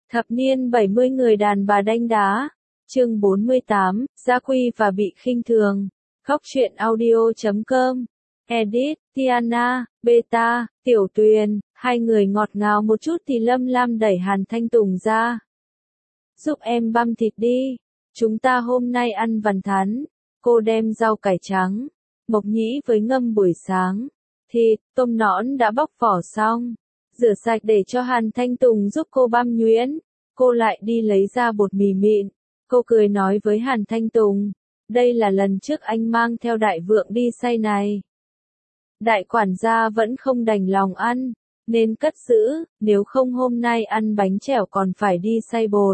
Thập niên 70 người đàn bà đanh đá. Chương 48, Gia Quy và bị khinh thường. Góc truyện audio.com. Edit, Tiana, Beta, Tiểu Tuyền, hai người ngọt ngào một chút thì Lâm Lam đẩy Hàn Thanh Tùng ra. Giúp em băm thịt đi. Chúng ta hôm nay ăn vằn thắn. Cô đem rau cải trắng, mộc nhĩ với ngâm buổi sáng. Thịt, tôm nõn đã bóc vỏ xong. Rửa sạch để cho Hàn Thanh Tùng giúp cô băm nhuyễn. Cô lại đi lấy ra bột mì mịn. Cô cười nói với Hàn Thanh Tùng. Đây là lần trước anh mang theo đại vượng đi xay này. Đại quản gia vẫn không đành lòng ăn, nên cất giữ, nếu không hôm nay ăn bánh chèo còn phải đi xay bột.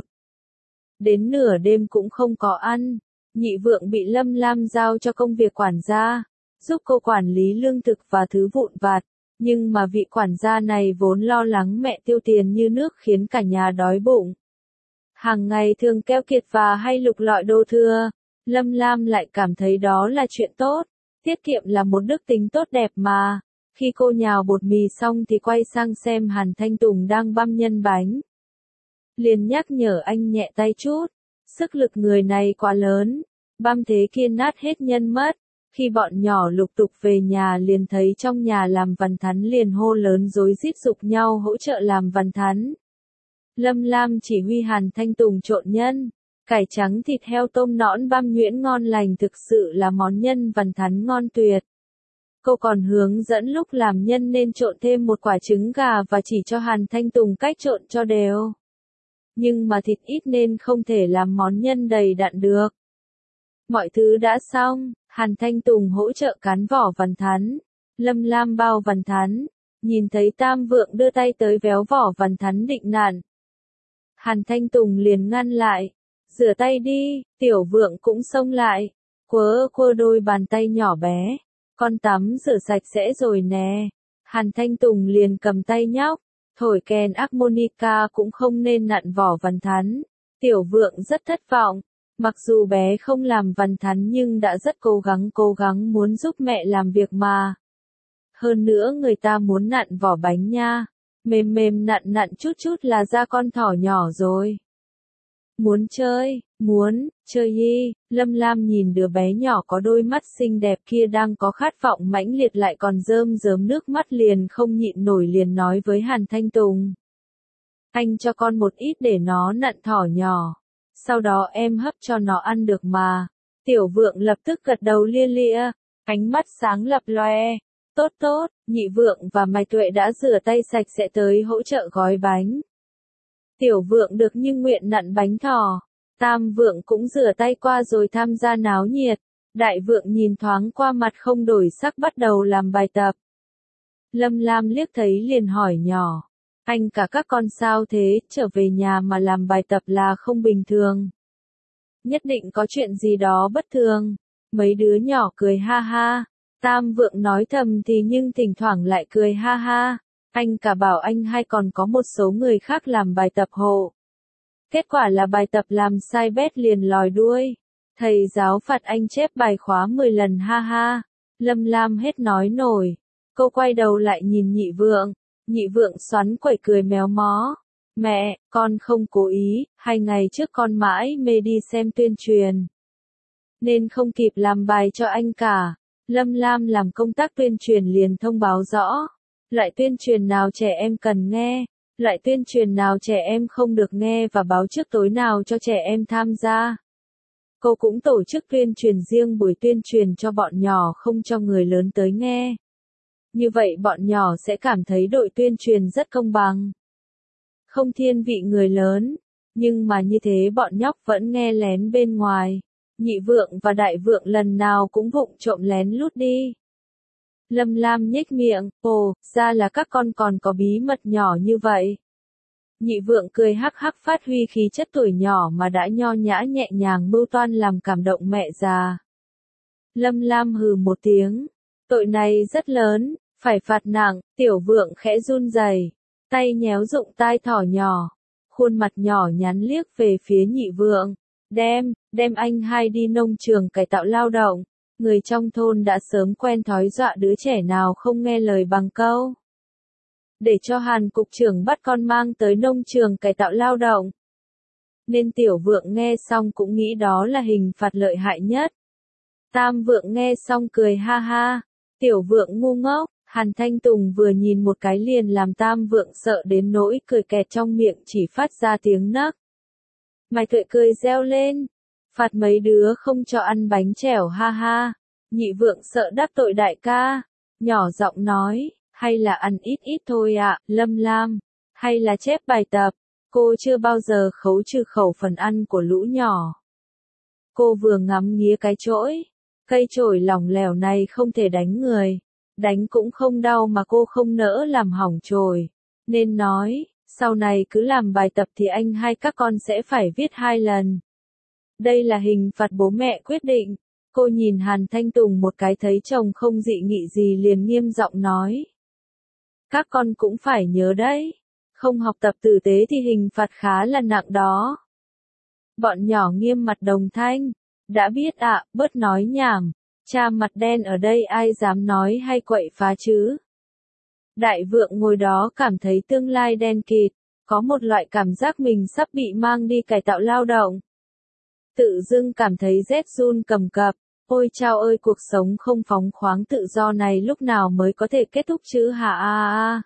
Đến nửa đêm cũng không có ăn, nhị vượng bị Lâm Lam giao cho công việc quản gia, giúp cô quản lý lương thực và thứ vụn vặt, nhưng mà vị quản gia này vốn lo lắng mẹ tiêu tiền như nước khiến cả nhà đói bụng. Hàng ngày thường keo kiệt và hay lục lọi đồ thừa, Lâm Lam lại cảm thấy đó là chuyện tốt. Tiết kiệm là một đức tính tốt đẹp mà. Khi cô nhào bột mì xong thì quay sang xem Hàn Thanh Tùng đang băm nhân bánh. Liền nhắc nhở anh nhẹ tay chút. Sức lực người này quá lớn. Băm thế kia nát hết nhân mất. Khi bọn nhỏ lục tục về nhà liền thấy trong nhà làm vằn thắn liền hô lớn rối rít giục nhau hỗ trợ làm vằn thắn. Lâm Lam chỉ huy Hàn Thanh Tùng trộn nhân. Cải trắng thịt heo tôm nõn băm nhuyễn ngon lành thực sự là món nhân vằn thắn ngon tuyệt. Cô còn hướng dẫn lúc làm nhân nên trộn thêm một quả trứng gà và chỉ cho Hàn Thanh Tùng cách trộn cho đều. Nhưng mà thịt ít nên không thể làm món nhân đầy đặn được. Mọi thứ đã xong, Hàn Thanh Tùng hỗ trợ cán vỏ vằn thắn. Lâm Lam bao vằn thắn, nhìn thấy Tam Vượng đưa tay tới véo vỏ vằn thắn định nặn. Hàn Thanh Tùng liền ngăn lại. Rửa tay đi, Tiểu Vượng cũng xông lại. Quơ đôi bàn tay nhỏ bé. Con tắm rửa sạch sẽ rồi nè. Hàn Thanh Tùng liền cầm tay nhóc. Thổi kèn harmonica cũng không nên nặn vỏ vằn thắn. Tiểu Vượng rất thất vọng. Mặc dù bé không làm vằn thắn nhưng đã rất cố gắng muốn giúp mẹ làm việc mà. Hơn nữa người ta muốn nặn vỏ bánh nha. Mềm nặn chút là da con thỏ nhỏ rồi. Muốn chơi y, Lâm Lam nhìn đứa bé nhỏ có đôi mắt xinh đẹp kia đang có khát vọng mãnh liệt lại còn rơm rớm nước mắt liền không nhịn nổi liền nói với Hàn Thanh Tùng. Anh cho con một ít để nó nặn thỏ nhỏ, sau đó em hấp cho nó ăn được mà. Tiểu Vượng lập tức gật đầu lia lịa, ánh mắt sáng lập loe. Tốt, nhị Vượng và Mày Tuệ đã rửa tay sạch sẽ tới hỗ trợ gói bánh. Tiểu Vượng được như nguyện nặn bánh thỏ. Tam Vượng cũng rửa tay qua rồi tham gia náo nhiệt. Đại Vượng nhìn thoáng qua mặt không đổi sắc bắt đầu làm bài tập. Lâm Lam liếc thấy liền hỏi nhỏ. Anh cả các con sao thế, trở về nhà mà làm bài tập là không bình thường. Nhất định có chuyện gì đó bất thường. Mấy đứa nhỏ cười ha ha. Tam Vượng nói thầm thì nhưng thỉnh thoảng lại cười ha ha. Anh cả bảo anh hay còn có một số người khác làm bài tập hộ. Kết quả là bài tập làm sai bét liền lòi đuôi. Thầy giáo phạt anh chép bài khóa 10 lần ha ha. Lâm Lam hết nói nổi. Cô quay đầu lại nhìn nhị Vượng. Nhị Vượng xoắn quẩy cười méo mó. Mẹ, con không cố ý, 2 ngày trước con mãi mê đi xem tuyên truyền. Nên không kịp làm bài cho anh cả. Lâm Lam làm công tác tuyên truyền liền thông báo rõ. Loại tuyên truyền nào trẻ em cần nghe, loại tuyên truyền nào trẻ em không được nghe và báo trước tối nào cho trẻ em tham gia. Cô cũng tổ chức tuyên truyền riêng buổi tuyên truyền cho bọn nhỏ không cho người lớn tới nghe. Như vậy bọn nhỏ sẽ cảm thấy đội tuyên truyền rất công bằng. Không thiên vị người lớn, nhưng mà như thế bọn nhóc vẫn nghe lén bên ngoài. Nhị Vượng và Đại Vượng lần nào cũng vụng trộm lén lút đi. Lâm Lam nhếch miệng, ồ, ra là các con còn có bí mật nhỏ như vậy. Nhị Vượng cười hắc hắc phát huy khí chất tuổi nhỏ mà đã nho nhã nhẹ nhàng mưu toan làm cảm động mẹ già. Lâm Lam hừ một tiếng, tội này rất lớn, phải phạt nặng. Tiểu Vượng khẽ run rẩy, tay nhéo rụng tai thỏ nhỏ, khuôn mặt nhỏ nhắn liếc về phía Nhị Vượng, đem anh hai đi nông trường cải tạo lao động. Người trong thôn đã sớm quen thói dọa đứa trẻ nào không nghe lời bằng câu. để cho Hàn cục trưởng bắt con mang tới nông trường cải tạo lao động. Nên Tiểu Vượng nghe xong cũng nghĩ đó là hình phạt lợi hại nhất. Tam Vượng nghe xong cười ha ha, Tiểu Vượng ngu ngốc. Hàn Thanh Tùng vừa nhìn một cái liền làm Tam Vượng sợ đến nỗi cười kẹt trong miệng chỉ phát ra tiếng nấc. Mai Tuệ cười reo lên, phạt mấy đứa không cho ăn bánh chèo ha ha. Nhị Vượng sợ đắc tội đại ca, nhỏ giọng nói, hay là ăn ít ít thôi ạ, Lâm Lam, hay là chép bài tập, cô chưa bao giờ khấu trừ khẩu phần ăn của lũ nhỏ. Cô vừa ngắm nghía cái chổi, cây chổi lỏng lẻo này không thể đánh người, đánh cũng không đau mà cô không nỡ làm hỏng chổi, nên nói, sau này cứ làm bài tập thì anh hay các con sẽ phải viết 2 lần. Đây là hình phạt bố mẹ quyết định. Cô nhìn Hàn Thanh Tùng một cái thấy chồng không dị nghị gì liền nghiêm giọng nói. Các con cũng phải nhớ đấy, không học tập tử tế thì hình phạt khá là nặng đó. Bọn nhỏ nghiêm mặt đồng thanh, đã biết ạ, bớt nói nhảm, cha mặt đen ở đây ai dám nói hay quậy phá chứ. Đại Vượng ngồi đó cảm thấy tương lai đen kịt, có một loại cảm giác mình sắp bị mang đi cải tạo lao động. Tự dưng cảm thấy rét run cầm cập. Ôi chao ơi, cuộc sống không phóng khoáng tự do này lúc nào mới có thể kết thúc chứ hả a.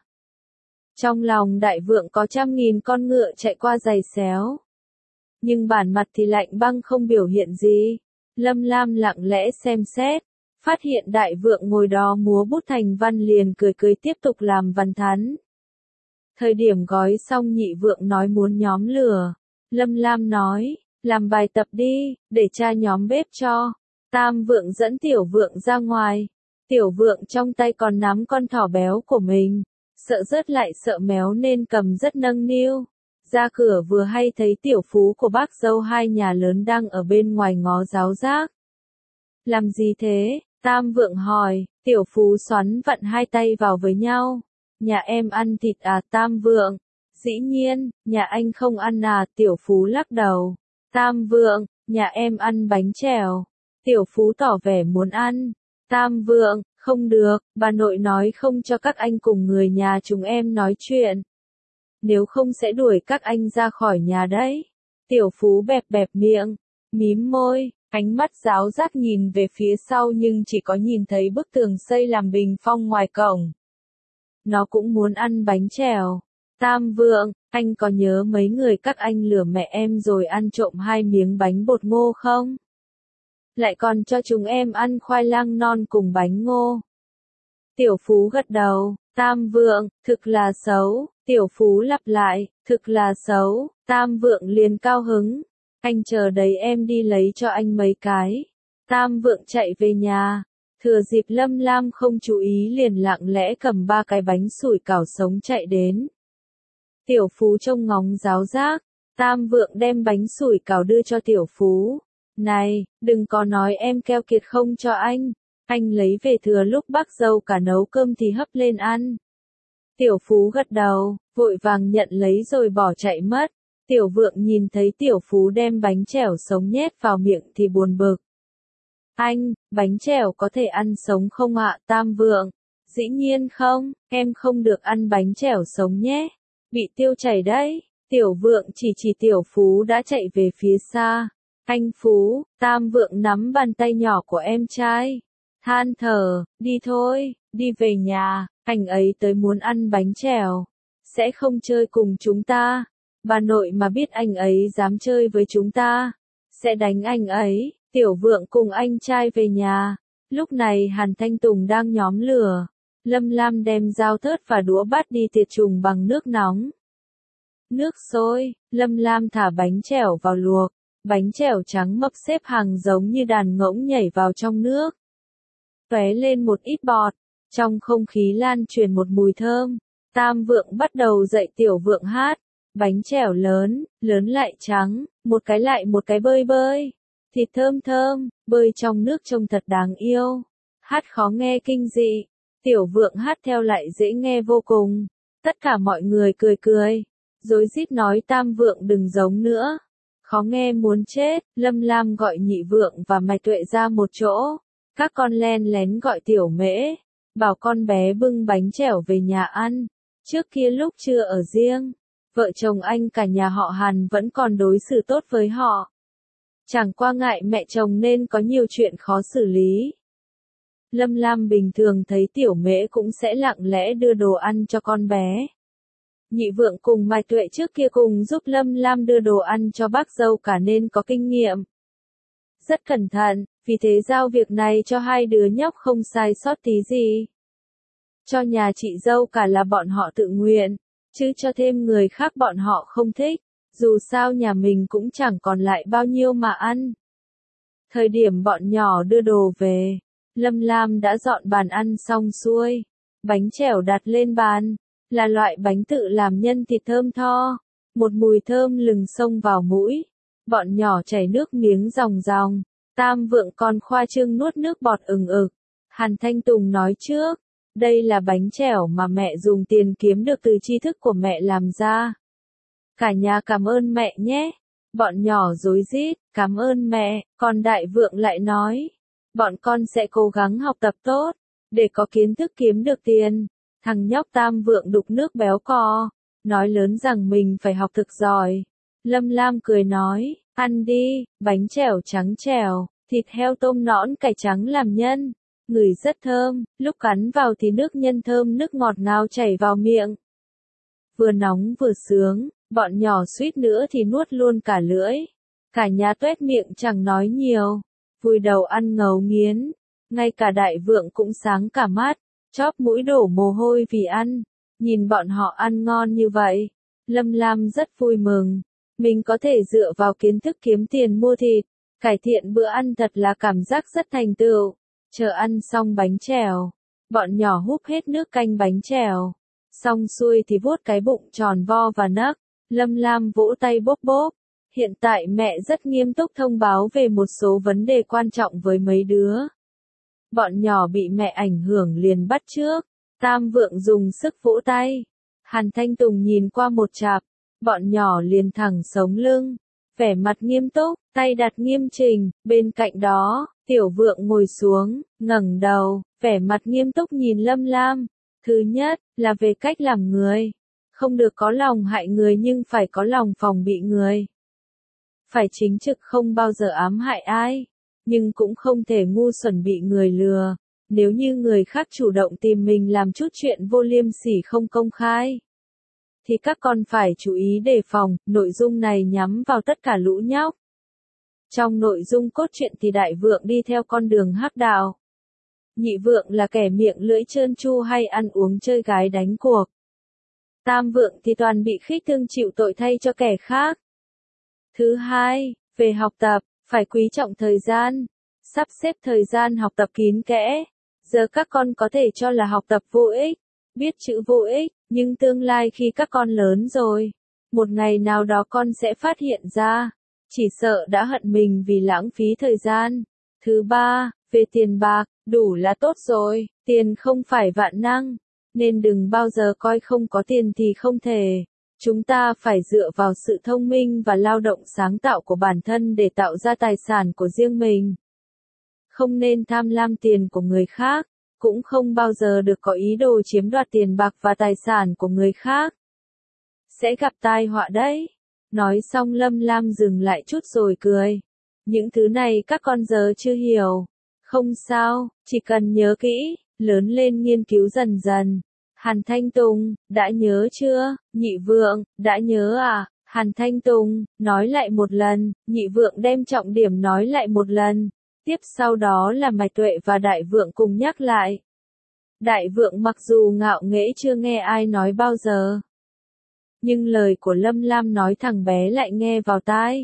Trong lòng Đại Vượng có 100.000 con ngựa chạy qua giày xéo. Nhưng bản mặt thì lạnh băng không biểu hiện gì. Lâm Lam lặng lẽ xem xét, phát hiện Đại Vượng ngồi đó múa bút thành văn liền cười cười tiếp tục làm văn thắn. Thời điểm gói xong Nhị Vượng nói muốn nhóm lửa. Lâm Lam nói, làm bài tập đi, để cha nhóm bếp cho. Tam Vượng dẫn Tiểu Vượng ra ngoài. Tiểu Vượng trong tay còn nắm con thỏ béo của mình. Sợ rớt lại sợ méo nên cầm rất nâng niu. Ra cửa vừa hay thấy Tiểu Phú của bác dâu hai nhà lớn đang ở bên ngoài ngó giáo giác. Làm gì thế? Tam Vượng hỏi. Tiểu Phú xoắn vặn hai tay vào với nhau. Nhà em ăn thịt à Tam Vượng? Dĩ nhiên, nhà anh không ăn à, Tiểu Phú lắc đầu. Tam Vượng, nhà em ăn bánh chèo. Tiểu Phú tỏ vẻ muốn ăn. Tam Vượng, không được, bà nội nói không cho các anh cùng người nhà chúng em nói chuyện. Nếu không sẽ đuổi các anh ra khỏi nhà đấy. Tiểu Phú bẹp bẹp miệng, mím môi, ánh mắt giáo giác nhìn về phía sau nhưng chỉ có nhìn thấy bức tường xây làm bình phong ngoài cổng. Nó cũng muốn ăn bánh chèo. Tam Vượng, anh có nhớ mấy người các anh lừa mẹ em rồi ăn trộm 2 miếng bánh bột ngô không? Lại còn cho chúng em ăn khoai lang non cùng bánh ngô. Tiểu Phú gật đầu, Tam Vượng, thực là xấu. Tiểu Phú lặp lại, thực là xấu. Tam Vượng liền cao hứng. Anh chờ đấy em đi lấy cho anh mấy cái. Tam Vượng chạy về nhà. Thừa dịp Lâm Lam không chú ý liền lặng lẽ cầm 3 cái bánh sủi cảo sống chạy đến. Tiểu Phú trông ngóng giáo giác. Tam Vượng đem bánh sủi cảo đưa cho Tiểu Phú. Này, đừng có nói em keo kiệt không cho anh lấy về thừa lúc bác dâu cả nấu cơm thì hấp lên ăn. Tiểu Phú gật đầu, vội vàng nhận lấy rồi bỏ chạy mất. Tiểu Vượng nhìn thấy Tiểu Phú đem bánh chèo sống nhét vào miệng thì buồn bực. Anh, bánh chèo có thể ăn sống không ạ, Tam Vượng? Dĩ nhiên không, em không được ăn bánh chèo sống nhé. Bị tiêu chảy đấy. Tiểu Vượng chỉ Tiểu Phú đã chạy về phía xa. Anh Phú, Tam Vượng nắm bàn tay nhỏ của em trai. Than thở, đi thôi, đi về nhà, anh ấy tới muốn ăn bánh chèo. Sẽ không chơi cùng chúng ta. Bà nội mà biết anh ấy dám chơi với chúng ta, sẽ đánh anh ấy. Tiểu Vượng cùng anh trai về nhà. Lúc này Hàn Thanh Tùng đang nhóm lửa. Lâm Lam đem dao thớt và đũa bát đi tiệt trùng bằng nước nóng. Nước sôi, Lâm Lam thả bánh chèo vào luộc. Bánh chèo trắng mập xếp hàng giống như đàn ngỗng nhảy vào trong nước. Tóe lên một ít bọt, trong không khí lan truyền một mùi thơm. Tam Vượng bắt đầu dạy Tiểu Vượng hát. Bánh chèo lớn, lớn lại trắng, một cái lại một cái bơi bơi. Thịt thơm thơm, bơi trong nước trông thật đáng yêu. Hát khó nghe kinh dị. Tiểu Vượng hát theo lại dễ nghe vô cùng. Tất cả mọi người cười cười. Rối rít nói Tam Vượng đừng giống nữa. Khó nghe muốn chết. Lâm Lam gọi Nhị Vượng và Mai Tuệ ra một chỗ. Các con len lén gọi Tiểu Mễ. Bảo con bé bưng bánh chèo về nhà ăn. Trước kia lúc chưa ở riêng, vợ chồng anh cả nhà họ Hàn vẫn còn đối xử tốt với họ. Chẳng qua ngại mẹ chồng nên có nhiều chuyện khó xử lý. Lâm Lam bình thường thấy Tiểu Mễ cũng sẽ lặng lẽ đưa đồ ăn cho con bé. Nhị Vượng cùng Mai Tuệ trước kia cùng giúp Lâm Lam đưa đồ ăn cho bác dâu cả nên có kinh nghiệm. Rất cẩn thận, vì thế giao việc này cho hai đứa nhóc không sai sót tí gì. Cho nhà chị dâu cả là bọn họ tự nguyện, chứ cho thêm người khác bọn họ không thích, dù sao nhà mình cũng chẳng còn lại bao nhiêu mà ăn. Thời điểm bọn nhỏ đưa đồ về, Lâm Lam đã dọn bàn ăn xong xuôi, bánh chèo đặt lên bàn, là loại bánh tự làm nhân thịt thơm tho, một mùi thơm lừng xông vào mũi, bọn nhỏ chảy nước miếng ròng ròng, Tam Vượng còn khoa trương nuốt nước bọt ừng ực. Hàn Thanh Tùng nói trước, đây là bánh chèo mà mẹ dùng tiền kiếm được từ tri thức của mẹ làm ra. Cả nhà cảm ơn mẹ nhé. Bọn nhỏ rối rít, cảm ơn mẹ, còn Đại Vượng lại nói, bọn con sẽ cố gắng học tập tốt, để có kiến thức kiếm được tiền. Thằng nhóc Tam Vượng đục nước béo cò, nói lớn rằng mình phải học thực giỏi. Lâm Lam cười nói, ăn đi, bánh chèo trắng trẻo, thịt heo tôm nõn cải trắng làm nhân, ngửi rất thơm, lúc cắn vào thì nước nhân thơm nước ngọt ngào chảy vào miệng. Vừa nóng vừa sướng, bọn nhỏ suýt nữa thì nuốt luôn cả lưỡi. Cả nhà tuét miệng chẳng nói nhiều, vùi đầu ăn ngấu nghiến, ngay cả Đại Vượng cũng sáng cả mắt, chóp mũi đổ mồ hôi vì ăn. Nhìn bọn họ ăn ngon như vậy, Lâm Lam rất vui mừng. Mình có thể dựa vào kiến thức kiếm tiền mua thịt, cải thiện bữa ăn thật là cảm giác rất thành tựu. Chờ ăn xong bánh chèo, bọn nhỏ húp hết nước canh bánh chèo. Xong xuôi thì vuốt cái bụng tròn vo và nấc. Lâm Lam vỗ tay bốp bốp. Hiện tại mẹ rất nghiêm túc thông báo về một số vấn đề quan trọng với mấy đứa. Bọn nhỏ bị mẹ ảnh hưởng liền bắt chước. Tam Vượng dùng sức vỗ tay. Hàn Thanh Tùng nhìn qua một chặp. Bọn nhỏ liền thẳng sống lưng. Vẻ mặt nghiêm túc, tay đặt nghiêm chỉnh. Bên cạnh đó, Tiểu Vượng ngồi xuống, ngẩng đầu, vẻ mặt nghiêm túc nhìn Lâm Lam. Thứ nhất, là về cách làm người. Không được có lòng hại người nhưng phải có lòng phòng bị người. Phải chính trực không bao giờ ám hại ai. Nhưng cũng không thể ngu xuẩn bị người lừa. Nếu như người khác chủ động tìm mình làm chút chuyện vô liêm sỉ không công khai, thì các con phải chú ý đề phòng. Nội dung này nhắm vào tất cả lũ nhóc. Trong nội dung cốt truyện thì Đại Vượng đi theo con đường hắc đạo. Nhị Vượng là kẻ miệng lưỡi trơn tru hay ăn uống chơi gái đánh cuộc. Tam Vượng thì toàn bị khích thương chịu tội thay cho kẻ khác. Thứ hai, về học tập, phải quý trọng thời gian, sắp xếp thời gian học tập kín kẽ. Giờ các con có thể cho là học tập vô ích, biết chữ vô ích, nhưng tương lai khi các con lớn rồi, một ngày nào đó con sẽ phát hiện ra, chỉ sợ đã hận mình vì lãng phí thời gian. Thứ ba, về tiền bạc, đủ là tốt rồi, tiền không phải vạn năng, nên đừng bao giờ coi không có tiền thì không thể. Chúng ta phải dựa vào sự thông minh và lao động sáng tạo của bản thân để tạo ra tài sản của riêng mình. Không nên tham lam tiền của người khác, cũng không bao giờ được có ý đồ chiếm đoạt tiền bạc và tài sản của người khác. Sẽ gặp tai họa đấy. Nói xong Lâm Lam dừng lại chút rồi cười. Những thứ này các con giờ chưa hiểu. Không sao, chỉ cần nhớ kỹ, lớn lên nghiên cứu dần dần. Hàn Thanh Tùng, đã nhớ chưa? Nhị Vượng, đã nhớ à? Hàn Thanh Tùng, nói lại một lần. Nhị Vượng đem trọng điểm nói lại một lần. Tiếp sau đó là Mai Tuệ và Đại Vượng cùng nhắc lại. Đại Vượng mặc dù ngạo nghễ chưa nghe ai nói bao giờ, nhưng lời của Lâm Lam nói thằng bé lại nghe vào tai.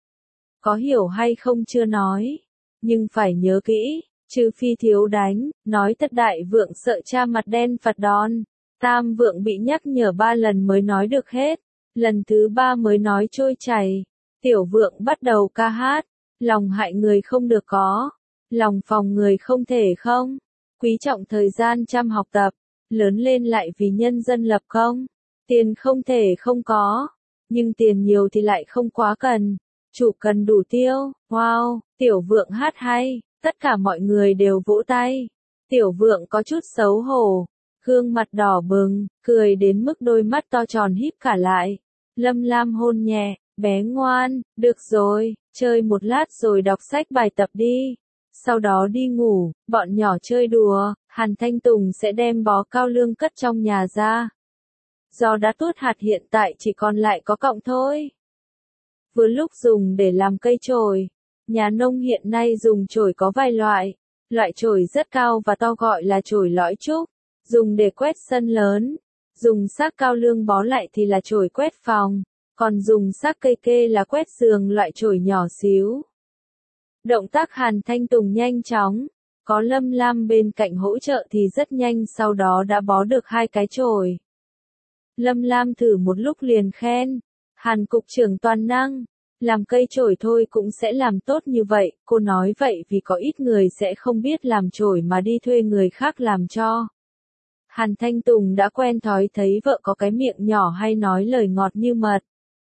Có hiểu hay không chưa nói, nhưng phải nhớ kỹ, trừ phi thiếu đánh, nói thật. Đại Vượng sợ cha mặt đen phạt đòn. Tam Vượng bị nhắc nhở 3 lần mới nói được hết, lần thứ 3 mới nói trôi chảy. Tiểu Vượng bắt đầu ca hát, lòng hại người không được có, lòng phòng người không thể không, quý trọng thời gian chăm học tập, lớn lên lại vì nhân dân lập công. Tiền không thể không có, nhưng tiền nhiều thì lại không quá cần, chủ cần đủ tiêu. Wow, Tiểu Vượng hát hay, tất cả mọi người đều vỗ tay. Tiểu Vượng có chút xấu hổ, gương mặt đỏ bừng, cười đến mức đôi mắt to tròn híp cả lại. Lâm Lam hôn nhẹ, bé ngoan, được rồi, chơi một lát rồi đọc sách bài tập đi. Sau đó đi ngủ, bọn nhỏ chơi đùa, Hàn Thanh Tùng sẽ đem bó cao lương cất trong nhà ra. Do đã tuốt hạt hiện tại chỉ còn lại có cọng thôi. Vừa lúc dùng để làm cây chổi. Nhà nông hiện nay dùng chổi có vài loại. Loại chổi rất cao và to gọi là chổi lõi trúc, dùng để quét sân lớn. Dùng xác cao lương bó lại thì là chổi quét phòng, còn dùng xác cây kê là quét giường, loại chổi nhỏ xíu. Động tác Hàn Thanh Tùng nhanh chóng, có Lâm Lam bên cạnh hỗ trợ thì rất nhanh, sau đó đã bó được 2 cái chổi. Lâm Lam thử một lúc liền khen, Hàn cục trưởng toàn năng, làm cây chổi thôi cũng sẽ làm tốt như vậy. Cô nói vậy vì có ít người sẽ không biết làm chổi mà đi thuê người khác làm cho. Hàn Thanh Tùng đã quen thói thấy vợ có cái miệng nhỏ hay nói lời ngọt như mật.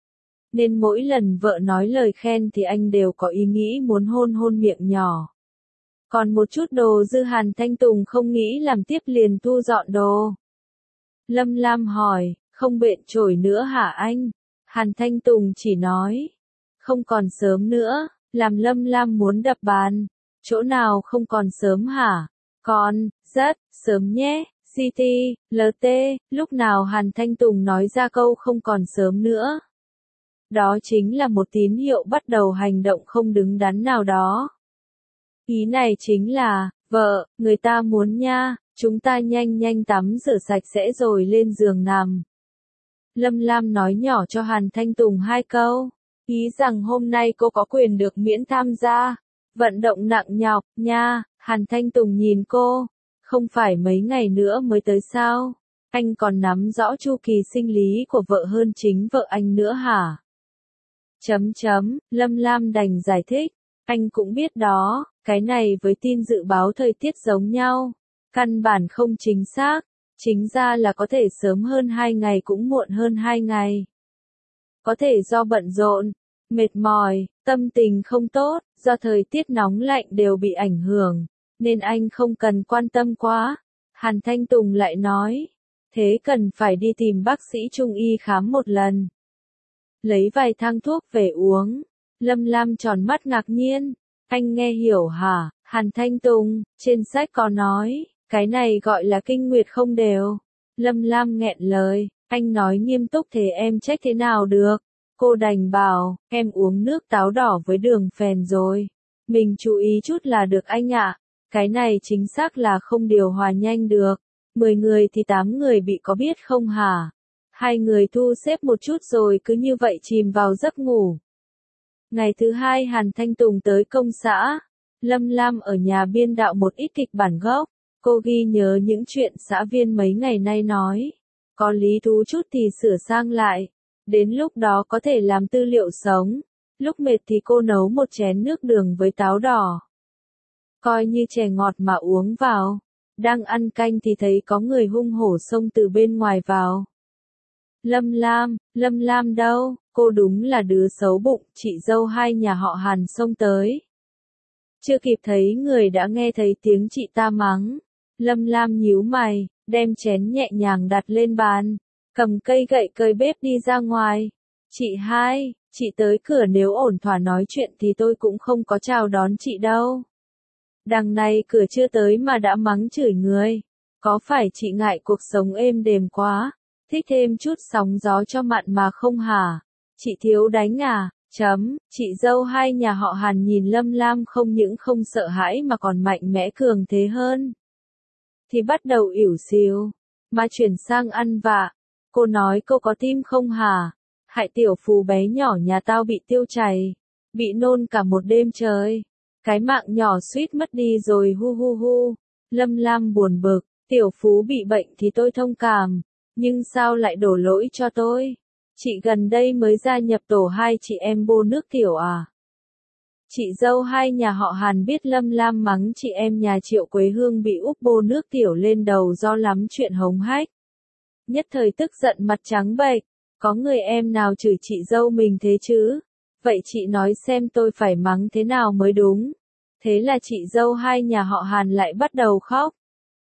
Nên mỗi lần vợ nói lời khen thì anh đều có ý nghĩ muốn hôn hôn miệng nhỏ. Còn một chút đồ dư Hàn Thanh Tùng không nghĩ làm tiếp liền thu dọn đồ. Lâm Lam hỏi, không bện chổi nữa hả anh? Hàn Thanh Tùng chỉ nói, không còn sớm nữa, làm Lâm Lam muốn đập bàn. Chỗ nào không còn sớm hả? Còn, rất, sớm nhé. CT, LT, lúc nào Hàn Thanh Tùng nói ra câu không còn sớm nữa. Đó chính là một tín hiệu bắt đầu hành động không đứng đắn nào đó. Ý này chính là, vợ, người ta muốn nha, chúng ta nhanh nhanh tắm rửa sạch sẽ rồi lên giường nằm. Lâm Lam nói nhỏ cho Hàn Thanh Tùng 2 câu, ý rằng hôm nay cô có quyền được miễn tham gia vận động nặng nhọc nha. Hàn Thanh Tùng nhìn cô, không phải mấy ngày nữa mới tới sao? Anh còn nắm rõ chu kỳ sinh lý của vợ hơn chính vợ anh nữa hả? Lâm Lam đành giải thích, anh cũng biết đó, cái này với tin dự báo thời tiết giống nhau, căn bản không chính xác, chính ra là có thể sớm hơn 2 ngày cũng muộn hơn 2 ngày. Có thể do bận rộn, mệt mỏi, tâm tình không tốt, do thời tiết nóng lạnh đều bị ảnh hưởng, nên anh không cần quan tâm quá. Hàn Thanh Tùng lại nói, thế cần phải đi tìm bác sĩ trung y khám một lần. Lấy vài thang thuốc về uống. Lâm Lam tròn mắt ngạc nhiên, anh nghe hiểu hả? Hàn Thanh Tùng, trên sách có nói, cái này gọi là kinh nguyệt không đều. Lâm Lam nghẹn lời, anh nói nghiêm túc thế em trách thế nào được? Cô đành bảo, em uống nước táo đỏ với đường phèn rồi. Mình chú ý chút là được anh ạ. Cái này chính xác là không điều hòa nhanh được. 10 người thì 8 người bị, có biết không hả? 2 người thu xếp một chút rồi cứ như vậy chìm vào giấc ngủ. Ngày thứ 2 Hàn Thanh Tùng tới công xã. Lâm Lam ở nhà biên đạo một ít kịch bản gốc. Cô ghi nhớ những chuyện xã viên mấy ngày nay nói. Có lý thú chút thì sửa sang lại. Đến lúc đó có thể làm tư liệu sống. Lúc mệt thì cô nấu một chén nước đường với táo đỏ. Coi như chè ngọt mà uống vào. Đang ăn canh thì thấy có người hung hổ xông từ bên ngoài vào. Lâm Lam đâu? Cô đúng là đứa xấu bụng, chị dâu 2 nhà họ Hàn xông tới. Chưa kịp thấy người đã nghe thấy tiếng chị ta mắng. Lâm Lam nhíu mày, đem chén nhẹ nhàng đặt lên bàn, cầm cây gậy cơi bếp đi ra ngoài. Chị hai, chị tới cửa nếu ổn thỏa nói chuyện thì tôi cũng không có chào đón chị đâu. Đằng này cửa chưa tới mà đã mắng chửi người. Có phải chị ngại cuộc sống êm đềm quá, thích thêm chút sóng gió cho mặn mà không hả? Chị thiếu đánh à? Chị dâu 2 nhà họ Hàn nhìn Lâm Lam không những không sợ hãi mà còn mạnh mẽ cường thế hơn. Thì bắt đầu ỉu xìu, mà chuyển sang ăn vạ. Cô nói cô có tim không hả? Hại tiểu phù bé nhỏ nhà tao bị tiêu chảy, bị nôn cả một đêm trời. Cái mạng nhỏ suýt mất đi rồi hu hu hu. Lâm Lam buồn bực, tiểu phú bị bệnh thì tôi thông cảm, nhưng sao lại đổ lỗi cho tôi? Chị gần đây mới gia nhập tổ 2 chị em bô nước tiểu à? Chị dâu 2 nhà họ Hàn biết Lâm Lam mắng chị em nhà Triệu Quế Hương bị úp bô nước tiểu lên đầu do lắm chuyện hống hách. Nhất thời tức giận mặt trắng bệch, có người em nào chửi chị dâu mình thế chứ? Vậy chị nói xem tôi phải mắng thế nào mới đúng? Thế là chị dâu 2 nhà họ Hàn lại bắt đầu khóc.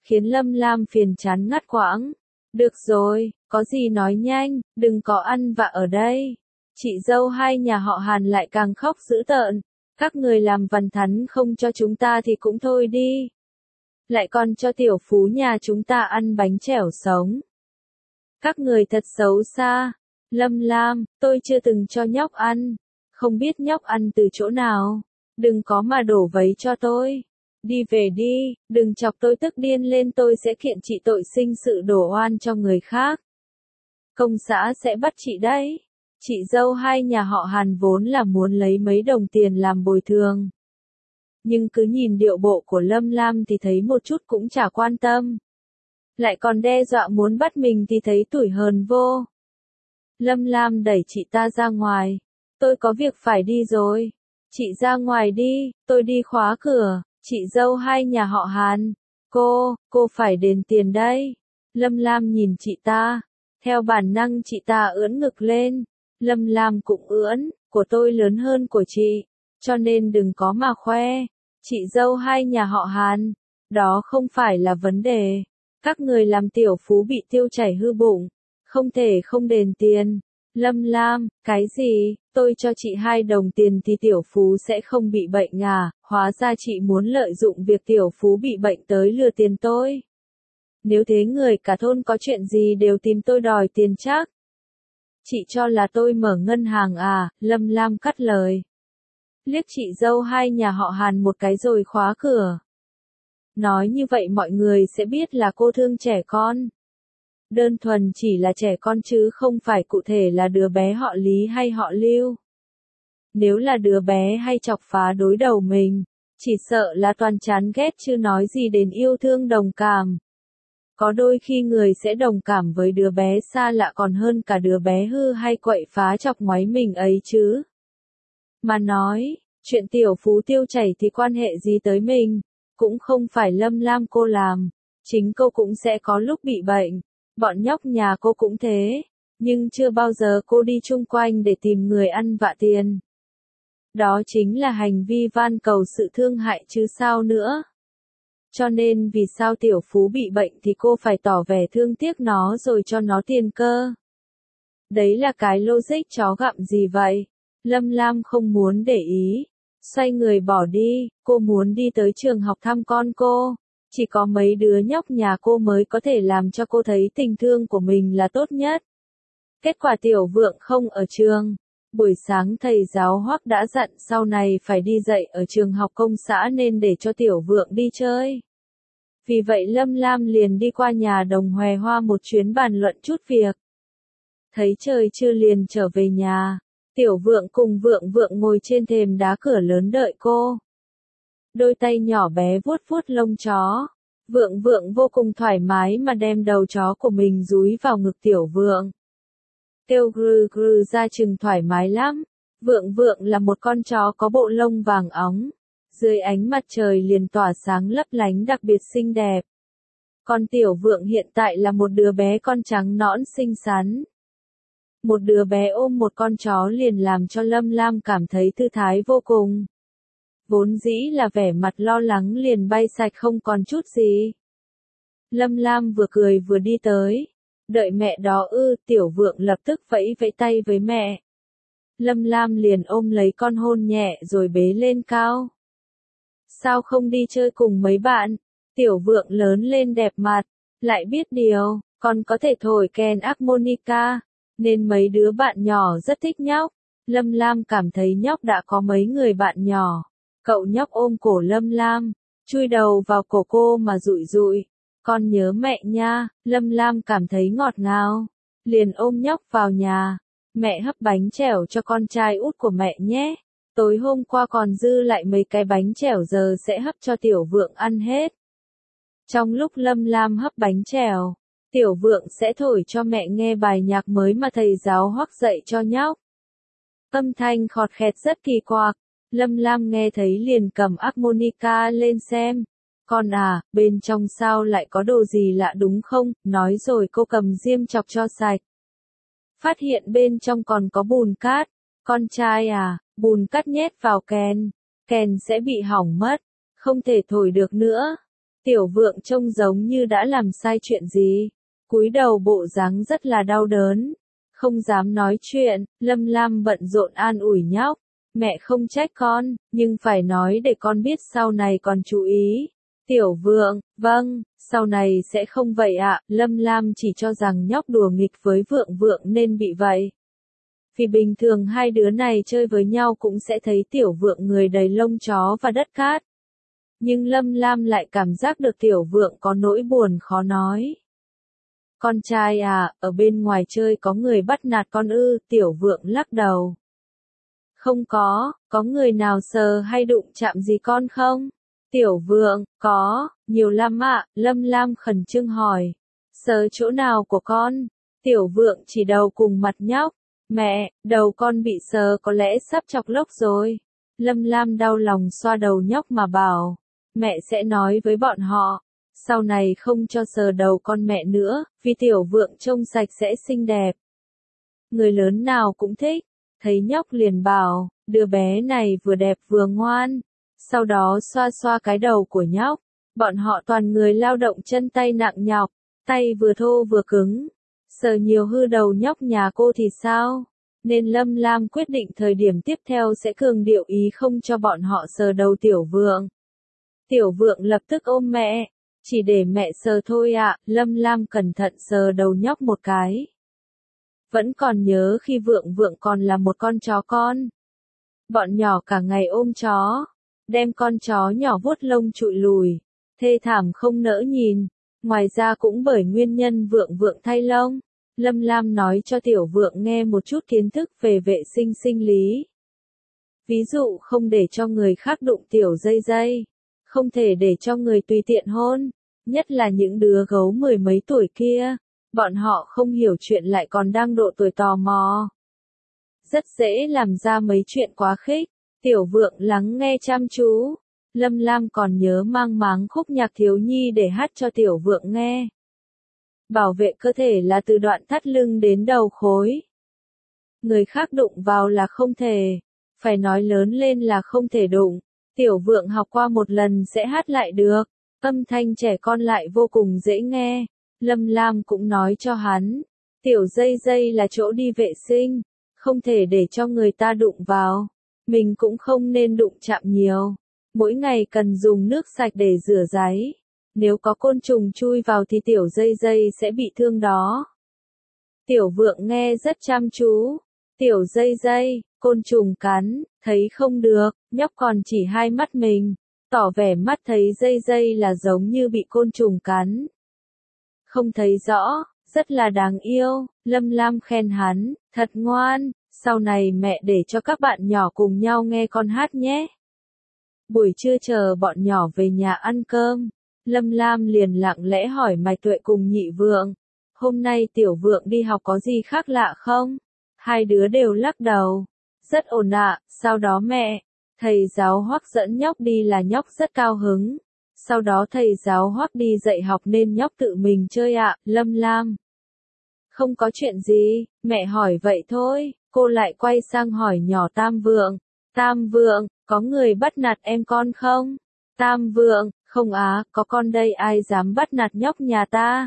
khiến Lâm Lam phiền chán ngắt quãng. Được rồi, có gì nói nhanh, đừng có ăn vạ ở đây. Chị dâu hai nhà họ Hàn lại càng khóc dữ tợn. Các người làm vằn thắn không cho chúng ta thì cũng thôi đi. Lại còn cho tiểu phú nhà chúng ta ăn bánh chèo sống. Các người thật xấu xa. Lâm Lam, tôi chưa từng cho nhóc ăn. Không biết nhóc ăn từ chỗ nào. Đừng có mà đổ vấy cho tôi. Đi về đi, đừng chọc tôi tức điên lên, tôi sẽ kiện chị tội sinh sự đổ oan cho người khác. Công xã sẽ bắt chị đấy. Chị dâu hai nhà họ Hàn vốn là muốn lấy mấy đồng tiền làm bồi thường. Nhưng cứ nhìn điệu bộ của Lâm Lam thì thấy một chút cũng chả quan tâm. Lại còn đe dọa muốn bắt mình thì thấy tủi hờn vô. Lâm Lam đẩy chị ta ra ngoài. Tôi có việc phải đi rồi. Chị ra ngoài đi, tôi đi khóa cửa. Chị dâu hai nhà họ Hàn. Cô phải đền tiền đây. Lâm Lam nhìn chị ta. Theo bản năng chị ta ưỡn ngực lên. Lâm Lam cũng ưỡn, của tôi lớn hơn của chị. Cho nên đừng có mà khoe. Chị dâu hai nhà họ Hàn. Đó không phải là vấn đề. Các người làm tiểu phú bị tiêu chảy hư bụng. Không thể không đền tiền. Lâm Lam, cái gì? Tôi cho chị 2 đồng tiền thì tiểu phú sẽ không bị bệnh à? Hóa ra chị muốn lợi dụng việc tiểu phú bị bệnh tới lừa tiền tôi. Nếu thế người cả thôn có chuyện gì đều tìm tôi đòi tiền chắc. Chị cho là tôi mở ngân hàng à? Lâm Lam cắt lời. Liếc chị dâu hai nhà họ Hàn một cái rồi khóa cửa. Nói như vậy mọi người sẽ biết là cô thương trẻ con. Đơn thuần chỉ là trẻ con chứ không phải cụ thể là đứa bé họ Lý hay họ Lưu. Nếu là đứa bé hay chọc phá đối đầu mình, chỉ sợ là toàn chán ghét chứ nói gì đến yêu thương đồng cảm. Có đôi khi người sẽ đồng cảm với đứa bé xa lạ còn hơn cả đứa bé hư hay quậy phá chọc ngoáy mình ấy chứ. Mà nói, chuyện tiểu phú tiêu chảy thì quan hệ gì tới mình, cũng không phải Lâm Lam cô làm, chính cô cũng sẽ có lúc bị bệnh, bọn nhóc nhà cô cũng thế, nhưng chưa bao giờ cô đi chung quanh để tìm người ăn vạ tiền. Đó chính là hành vi van cầu sự thương hại chứ sao nữa. Cho nên vì sao tiểu phú bị bệnh thì cô phải tỏ vẻ thương tiếc nó rồi cho nó tiền cơ. Đấy là cái logic chó gặm gì vậy? Lâm Lam không muốn để ý. Xoay người bỏ đi, cô muốn đi tới trường học thăm con cô. Chỉ có mấy đứa nhóc nhà cô mới có thể làm cho cô thấy tình thương của mình là tốt nhất. Kết quả tiểu vượng không ở trường. Buổi sáng thầy giáo Hoắc đã dặn sau này phải đi dạy ở trường học công xã nên để cho tiểu vượng đi chơi. Vì vậy Lâm Lam liền đi qua nhà đồng Hòe Hoa một chuyến bàn luận chút việc. Thấy trời chưa liền trở về nhà. Tiểu vượng cùng vượng vượng ngồi trên thềm đá cửa lớn đợi cô. Đôi tay nhỏ bé vuốt vuốt lông chó. Vượng vượng vô cùng thoải mái mà đem đầu chó của mình dúi vào ngực tiểu vượng. Kêu grư grư ra chừng thoải mái lắm. Vượng vượng là một con chó có bộ lông vàng óng. Dưới ánh mặt trời liền tỏa sáng lấp lánh đặc biệt xinh đẹp. Còn tiểu vượng hiện tại là một đứa bé con trắng nõn xinh xắn. Một đứa bé ôm một con chó liền làm cho Lâm Lam cảm thấy thư thái vô cùng. Vốn dĩ là vẻ mặt lo lắng liền bay sạch không còn chút gì. Lâm Lam vừa cười vừa đi tới. Đợi mẹ đó tiểu vượng lập tức vẫy vẫy tay với mẹ. Lâm Lam liền ôm lấy con hôn nhẹ rồi bế lên cao. Sao không đi chơi cùng mấy bạn? Tiểu vượng lớn lên đẹp mặt, lại biết điều, còn có thể thổi kèn harmonica, nên mấy đứa bạn nhỏ rất thích nhóc. Lâm Lam cảm thấy nhóc đã có mấy người bạn nhỏ. Cậu nhóc ôm cổ Lâm Lam, chui đầu vào cổ cô mà dụi dụi. Con nhớ mẹ nha, Lâm Lam cảm thấy ngọt ngào. Liền ôm nhóc vào nhà. Mẹ hấp bánh chèo cho con trai út của mẹ nhé. Tối hôm qua còn dư lại mấy cái bánh chèo giờ sẽ hấp cho tiểu vượng ăn hết. Trong lúc Lâm Lam hấp bánh chèo, tiểu vượng sẽ thổi cho mẹ nghe bài nhạc mới mà thầy giáo Hoắc dạy cho nhóc. Âm thanh khọt khẹt rất kỳ quặc. Lâm Lam nghe thấy liền cầm harmonica lên xem. Con à, bên trong sao lại có đồ gì lạ đúng không? Nói rồi cô cầm diêm chọc cho sạch. Phát hiện bên trong còn có bùn cát. Con trai à, bùn cát nhét vào kèn. Kèn sẽ bị hỏng mất. Không thể thổi được nữa. Tiểu Vượng trông giống như đã làm sai chuyện gì, cúi đầu bộ dáng rất là đau đớn, không dám nói chuyện. Lâm Lam bận rộn an ủi nhóc, mẹ không trách con, nhưng phải nói để con biết sau này còn chú ý. Tiểu Vượng, vâng, sau này sẽ không vậy ạ. Lâm Lam chỉ cho rằng nhóc đùa nghịch với Vượng Vượng nên bị vậy. Vì bình thường hai đứa này chơi với nhau cũng sẽ thấy Tiểu Vượng người đầy lông chó và đất cát. Nhưng Lâm Lam lại cảm giác được Tiểu Vượng có nỗi buồn khó nói. Con trai à, ở bên ngoài chơi có người bắt nạt con ư? Tiểu Vượng lắc đầu. Không có người nào sờ hay đụng chạm gì con không? Tiểu Vượng, có, nhiều lắm ạ. Lâm Lam khẩn trương hỏi. Sờ chỗ nào của con? Tiểu Vượng chỉ đầu cùng mặt nhóc. Mẹ, đầu con bị sờ có lẽ sắp chọc lốc rồi. Lâm Lam đau lòng xoa đầu nhóc mà bảo. Mẹ sẽ nói với bọn họ. Sau này không cho sờ đầu con mẹ nữa, vì Tiểu Vượng trông sạch sẽ xinh đẹp. Người lớn nào cũng thích. Thấy nhóc liền bảo, đứa bé này vừa đẹp vừa ngoan. Sau đó xoa xoa cái đầu của nhóc. Bọn họ toàn người lao động chân tay nặng nhọc, tay vừa thô vừa cứng. Sờ nhiều hư đầu nhóc nhà cô thì sao? Nên Lâm Lam quyết định thời điểm tiếp theo sẽ cường điệu ý không cho bọn họ sờ đầu Tiểu Vượng. Tiểu Vượng lập tức ôm mẹ. Chỉ để mẹ sờ thôi ạ. Lâm Lam cẩn thận sờ đầu nhóc một cái. Vẫn còn nhớ khi Vượng Vượng còn là một con chó con. Bọn nhỏ cả ngày ôm chó, đem con chó nhỏ vuốt lông trụi lùi, thê thảm không nỡ nhìn. Ngoài ra cũng bởi nguyên nhân Vượng Vượng thay lông, Lâm Lam nói cho Tiểu Vượng nghe một chút kiến thức về vệ sinh sinh lý. Ví dụ không để cho người khác đụng tiểu dây dây, không thể để cho người tùy tiện hôn, nhất là những đứa gấu mười mấy tuổi kia. Bọn họ không hiểu chuyện lại còn đang độ tuổi tò mò. Rất dễ làm ra mấy chuyện quá khích. Tiểu Vượng lắng nghe chăm chú. Lâm Lam còn nhớ mang máng khúc nhạc thiếu nhi để hát cho Tiểu Vượng nghe. Bảo vệ cơ thể là từ đoạn thắt lưng đến đầu khối. Người khác đụng vào là không thể. Phải nói lớn lên là không thể đụng. Tiểu Vượng học qua một lần sẽ hát lại được. Âm thanh trẻ con lại vô cùng dễ nghe. Lâm Lam cũng nói cho hắn, tiểu dây dây là chỗ đi vệ sinh, không thể để cho người ta đụng vào, mình cũng không nên đụng chạm nhiều, mỗi ngày cần dùng nước sạch để rửa ráy, nếu có côn trùng chui vào thì tiểu dây dây sẽ bị thương đó. Tiểu Vượng nghe rất chăm chú, tiểu dây dây, côn trùng cắn, thấy không được, nhóc còn chỉ hai mắt mình, tỏ vẻ mắt thấy dây dây là giống như bị côn trùng cắn. Không thấy rõ, rất là đáng yêu. Lâm Lam khen hắn, thật ngoan, sau này mẹ để cho các bạn nhỏ cùng nhau nghe con hát nhé. Buổi trưa chờ bọn nhỏ về nhà ăn cơm, Lâm Lam liền lặng lẽ hỏi Mạch Tuệ cùng Nhị Vượng, hôm nay Tiểu Vượng đi học có gì khác lạ không? Hai đứa đều lắc đầu, rất ổn ạ. Sau đó mẹ, thầy giáo Hoắc dẫn nhóc đi là nhóc rất cao hứng. Sau đó thầy giáo Hoắc đi dạy học nên nhóc tự mình chơi ạ. Lâm Lam, không có chuyện gì, mẹ hỏi vậy thôi. Cô lại quay sang hỏi nhỏ Tam Vượng, Tam Vượng, có người bắt nạt em con không? Tam Vượng, không á, có con đây ai dám bắt nạt nhóc nhà ta?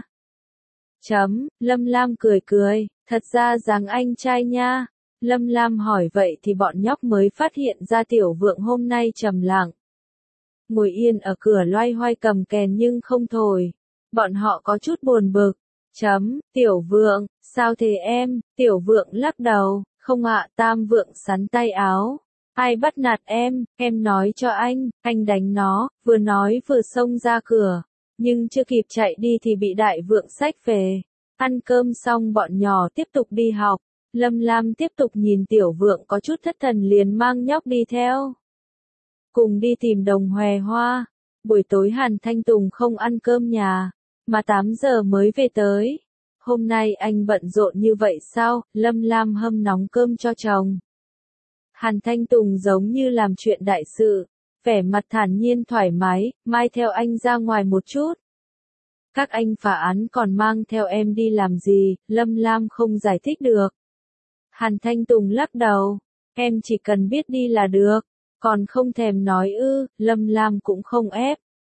Lâm Lam cười cười, thật ra dáng anh trai nha. Lâm Lam hỏi vậy thì bọn nhóc mới phát hiện ra Tiểu Vượng hôm nay trầm lặng. Ngồi yên ở cửa loay hoay cầm kèn nhưng không thổi. Bọn họ có chút buồn bực. Tiểu Vượng, sao thế em? Tiểu Vượng lắc đầu, không ạ. Tam Vượng sắn tay áo. Ai bắt nạt em nói cho anh đánh nó, vừa nói vừa xông ra cửa. Nhưng chưa kịp chạy đi thì bị Đại Vượng xách về. Ăn cơm xong bọn nhỏ tiếp tục đi học. Lâm Lam tiếp tục nhìn Tiểu Vượng có chút thất thần liền mang nhóc đi theo. Cùng đi tìm Đồng Hòe Hoa. Buổi tối Hàn Thanh Tùng không ăn cơm nhà, mà 8 giờ mới về tới. Hôm nay anh bận rộn như vậy sao? Lâm Lam hâm nóng cơm cho chồng. Hàn Thanh Tùng giống như làm chuyện đại sự, vẻ mặt thản nhiên thoải mái, mai theo anh ra ngoài một chút. Các anh phá án còn mang theo em đi làm gì? Lâm Lam không giải thích được. Hàn Thanh Tùng lắc đầu, em chỉ cần biết đi là được. Còn không thèm nói ư? Lâm Lam cũng không ép.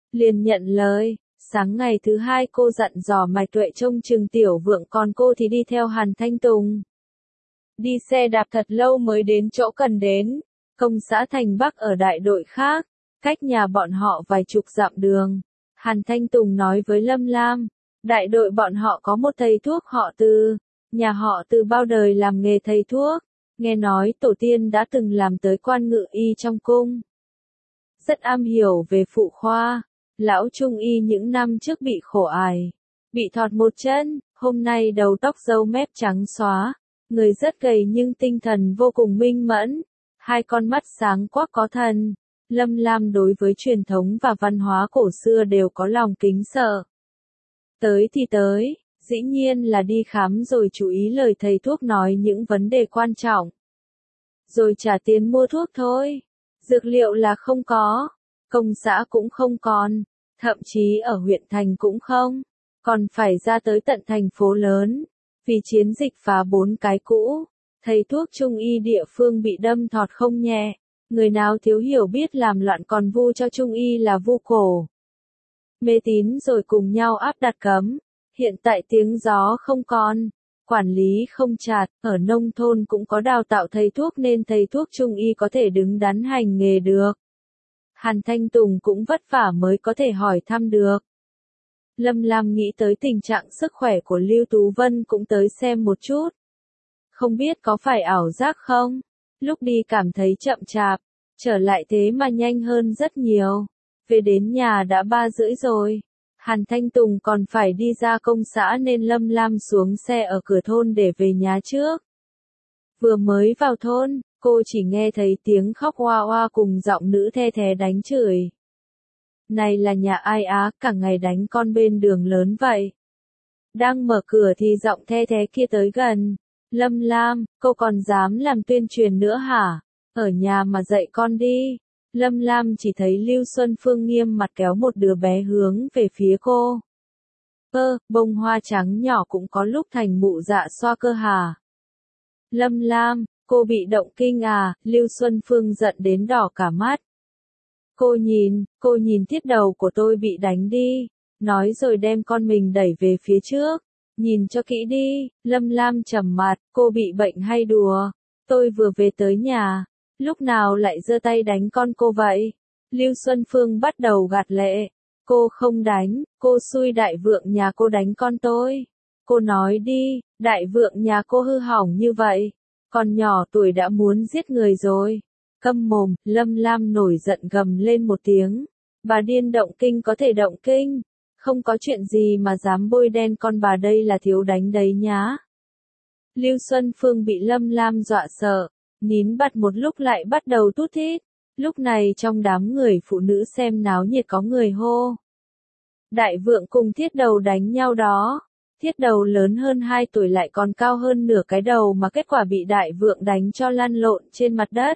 liền nhận lời. Sáng ngày thứ hai cô dặn dò Mạch Tuệ trông chừng Tiểu Vượng, còn cô thì đi theo Hàn Thanh Tùng. Đi xe đạp thật lâu mới đến chỗ cần đến, công xã Thành Bắc ở đại đội khác, cách nhà bọn họ vài chục dặm đường. Hàn Thanh Tùng nói với Lâm Lam, đại đội bọn họ có một thầy thuốc họ Từ, nhà họ Từ bao đời làm nghề thầy thuốc, nghe nói tổ tiên đã từng làm tới quan ngự y trong cung. Rất am hiểu về phụ khoa, lão trung y những năm trước bị khổ ải, bị thọt một chân, hôm nay đầu tóc râu mép trắng xóa, người rất gầy nhưng tinh thần vô cùng minh mẫn, hai con mắt sáng quắc có thần. Lâm Lam đối với truyền thống và văn hóa cổ xưa đều có lòng kính sợ. Tới thì tới, dĩ nhiên là đi khám rồi chú ý lời thầy thuốc nói những vấn đề quan trọng. Rồi trả tiền mua thuốc thôi. Dược liệu là không có, công xã cũng không còn, thậm chí ở huyện thành cũng không, còn phải ra tới tận thành phố lớn. Vì chiến dịch phá 4 cái cũ, thầy thuốc trung y địa phương bị đâm thọt không nhẹ. Người nào thiếu hiểu biết làm loạn còn vu cho trung y là vu cổ. Mê tín rồi cùng nhau áp đặt cấm. Hiện tại tiếng gió không còn, quản lý không chặt, ở nông thôn cũng có đào tạo thầy thuốc nên thầy thuốc trung y có thể đứng đắn hành nghề được. Hàn Thanh Tùng cũng vất vả mới có thể hỏi thăm được. Lâm Lam nghĩ tới tình trạng sức khỏe của Lưu Tú Vân cũng tới xem một chút. Không biết có phải ảo giác không? Lúc đi cảm thấy chậm chạp, trở lại thế mà nhanh hơn rất nhiều. Về đến nhà đã 3:30 rồi. Hàn Thanh Tùng còn phải đi ra công xã nên Lâm Lam xuống xe ở cửa thôn để về nhà trước. Vừa mới vào thôn, cô chỉ nghe thấy tiếng khóc oa oa cùng giọng nữ the thé đánh chửi. Này là nhà ai á, cả ngày đánh con bên đường lớn vậy. Đang mở cửa thì giọng the thé kia tới gần. Lâm Lam, cô còn dám làm tuyên truyền nữa hả? Ở nhà mà dạy con đi. Lâm Lam chỉ thấy Lưu Xuân Phương nghiêm mặt kéo một đứa bé hướng về phía cô. Bông hoa trắng nhỏ cũng có lúc thành mụ dạ xoa cơ hả? Lâm Lam, cô bị động kinh à? Lưu Xuân Phương giận đến đỏ cả mắt. Cô nhìn tiết đầu của tôi bị đánh đi. Nói rồi đem con mình đẩy về phía trước. Nhìn cho kỹ đi. Lâm Lam trầm mặt, cô bị bệnh hay đùa? Tôi vừa về tới nhà. Lúc nào lại giơ tay đánh con cô vậy? Lưu Xuân Phương bắt đầu gạt lệ. Cô không đánh, cô xui đại vượng nhà cô đánh con tôi. Cô nói đi, đại vượng nhà cô hư hỏng như vậy. Còn nhỏ tuổi đã muốn giết người rồi. Câm mồm, Lâm Lam nổi giận gầm lên một tiếng. Bà điên động kinh có thể động kinh. Không có chuyện gì mà dám bôi đen con bà, đây là thiếu đánh đấy nhá. Lưu Xuân Phương bị Lâm Lam dọa sợ. Nín bặt một lúc lại bắt đầu tút thít. Lúc này trong đám người phụ nữ xem náo nhiệt có người hô. Đại vượng cùng thiết đầu đánh nhau đó. Thiết đầu lớn hơn 2 tuổi lại còn cao hơn nửa cái đầu mà kết quả bị đại vượng đánh cho lăn lộn trên mặt đất.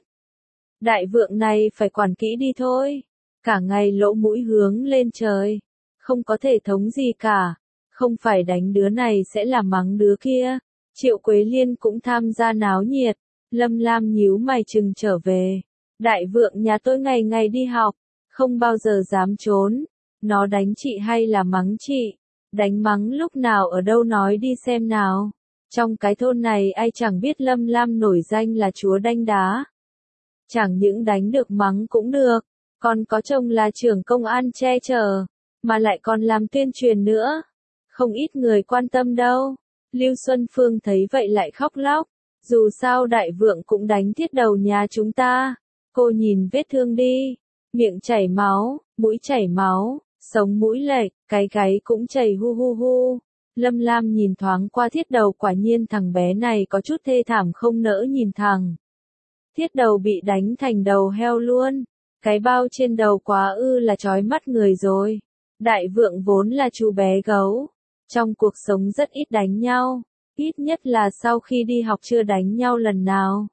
Đại vượng này phải quản kỹ đi thôi. Cả ngày lỗ mũi hướng lên trời. Không có thể thống gì cả. Không phải đánh đứa này sẽ là mắng đứa kia. Triệu Quế Liên cũng tham gia náo nhiệt. Lâm Lam nhíu mày chừng trở về. Đại vượng nhà tôi ngày ngày đi học, không bao giờ dám trốn. Nó đánh chị hay là mắng chị? Đánh mắng lúc nào ở đâu nói đi xem nào. Trong cái thôn này ai chẳng biết Lâm Lam nổi danh là chúa đánh đá. Chẳng những đánh được mắng cũng được, còn có chồng là trưởng công an che chở, mà lại còn làm tuyên truyền nữa. Không ít người quan tâm đâu. Lưu Xuân Phương thấy vậy lại khóc lóc. Dù sao đại vượng cũng đánh thiết đầu nhà chúng ta. Cô nhìn vết thương đi. Miệng chảy máu, mũi chảy máu, sống mũi lệch, cái gáy cũng chảy hu hu hu. Lâm Lam nhìn thoáng qua thiết đầu, quả nhiên thằng bé này có chút thê thảm không nỡ nhìn thằng. Thiết đầu bị đánh thành đầu heo luôn. Cái bao trên đầu quá là chói mắt người rồi. Đại vượng vốn là chú bé gấu. Trong cuộc sống rất ít đánh nhau. Ít nhất là sau khi đi học chưa đánh nhau lần nào.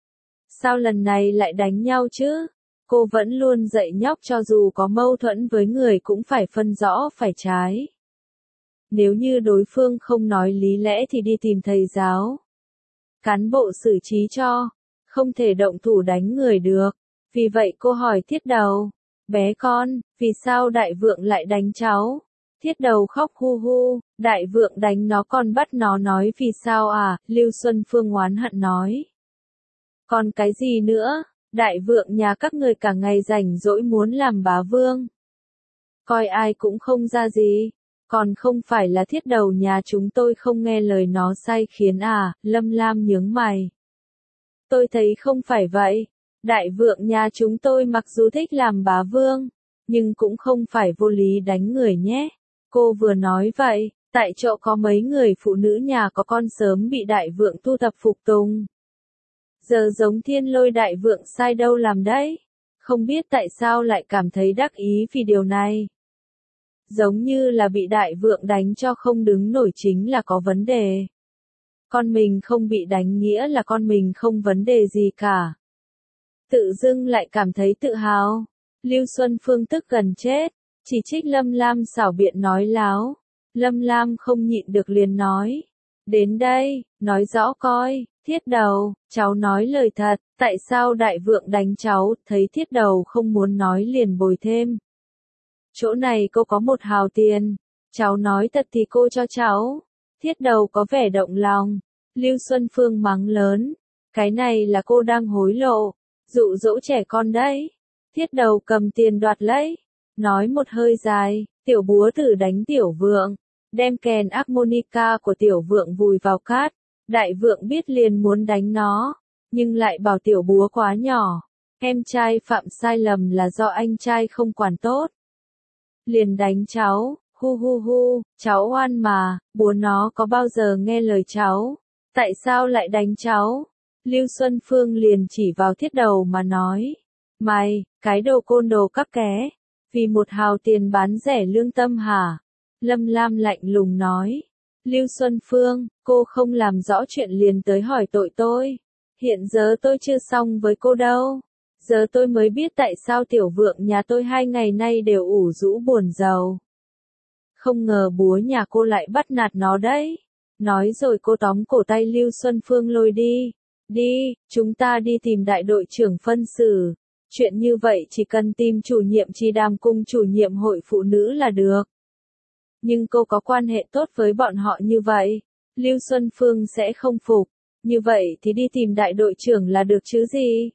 Sao lần này lại đánh nhau chứ? Cô vẫn luôn dạy nhóc cho dù có mâu thuẫn với người cũng phải phân rõ phải trái. Nếu như đối phương không nói lý lẽ thì đi tìm thầy giáo. Cán bộ xử trí cho. Không thể động thủ đánh người được. Vì vậy cô hỏi thiết đầu. bé con, vì sao đại vượng lại đánh cháu? Thiết đầu khóc hu hu, đại vượng đánh nó còn bắt nó nói vì sao à, Lưu Xuân Phương oán hận nói. Còn cái gì nữa, đại vượng nhà các người cả ngày rảnh rỗi muốn làm bá vương. Coi ai cũng không ra gì, còn không phải là thiết đầu nhà chúng tôi không nghe lời nó sai khiến à, Lâm Lam nhướng mày. Tôi thấy không phải vậy, đại vượng nhà chúng tôi mặc dù thích làm bá vương, nhưng cũng không phải vô lý đánh người nhé. Cô vừa nói vậy, tại chỗ có mấy người phụ nữ nhà có con sớm bị đại vượng thu thập phục tùng. Giờ giống Thiên Lôi đại vượng sai đâu làm đấy, không biết tại sao lại cảm thấy đắc ý vì điều này. Giống như là bị đại vượng đánh cho không đứng nổi chính là có vấn đề. Con mình không bị đánh nghĩa là con mình không vấn đề gì cả. Tự dưng lại cảm thấy tự hào. Lưu Xuân Phương tức gần chết, chỉ trích Lâm Lam xảo biện nói láo. Lâm Lam không nhịn được liền nói. Đến đây, nói rõ coi, thiết đầu, cháu nói lời thật, tại sao đại vượng đánh cháu, thấy thiết đầu không muốn nói liền bồi thêm. Chỗ này cô có 1 hào tiền, cháu nói thật thì cô cho cháu. Thiết đầu có vẻ động lòng. Lưu Xuân Phương mắng lớn, cái này là cô đang hối lộ, dụ dỗ trẻ con đấy. Thiết đầu cầm tiền đoạt lấy, nói một hơi dài, tiểu búa thử đánh tiểu vượng, đem kèn harmonica của tiểu vượng vùi vào cát. Đại vượng biết liền muốn đánh nó, nhưng lại bảo tiểu búa quá nhỏ, em trai phạm sai lầm là do anh trai không quản tốt. Liền đánh cháu, hu hu hu, cháu oan mà, búa nó có bao giờ nghe lời cháu, tại sao lại đánh cháu? Lưu Xuân Phương liền chỉ vào thiết đầu mà nói, mày, cái đồ côn đồ cắp ké, vì 1 hào tiền bán rẻ lương tâm hả? Lâm Lam lạnh lùng nói, Lưu Xuân Phương, cô không làm rõ chuyện liền tới hỏi tội tôi, hiện giờ tôi chưa xong với cô đâu. Giờ tôi mới biết tại sao tiểu vượng nhà tôi 2 ngày nay đều ủ rũ buồn rầu. Không ngờ búa nhà cô lại bắt nạt nó đấy. Nói rồi cô tóm cổ tay Lưu Xuân Phương lôi đi. Đi, chúng ta đi tìm đại đội trưởng phân xử. Chuyện như vậy chỉ cần tìm chủ nhiệm chi đàm cùng chủ nhiệm hội phụ nữ là được. Nhưng cô có quan hệ tốt với bọn họ như vậy, Lưu Xuân Phương sẽ không phục. Như vậy thì đi tìm đại đội trưởng là được chứ gì?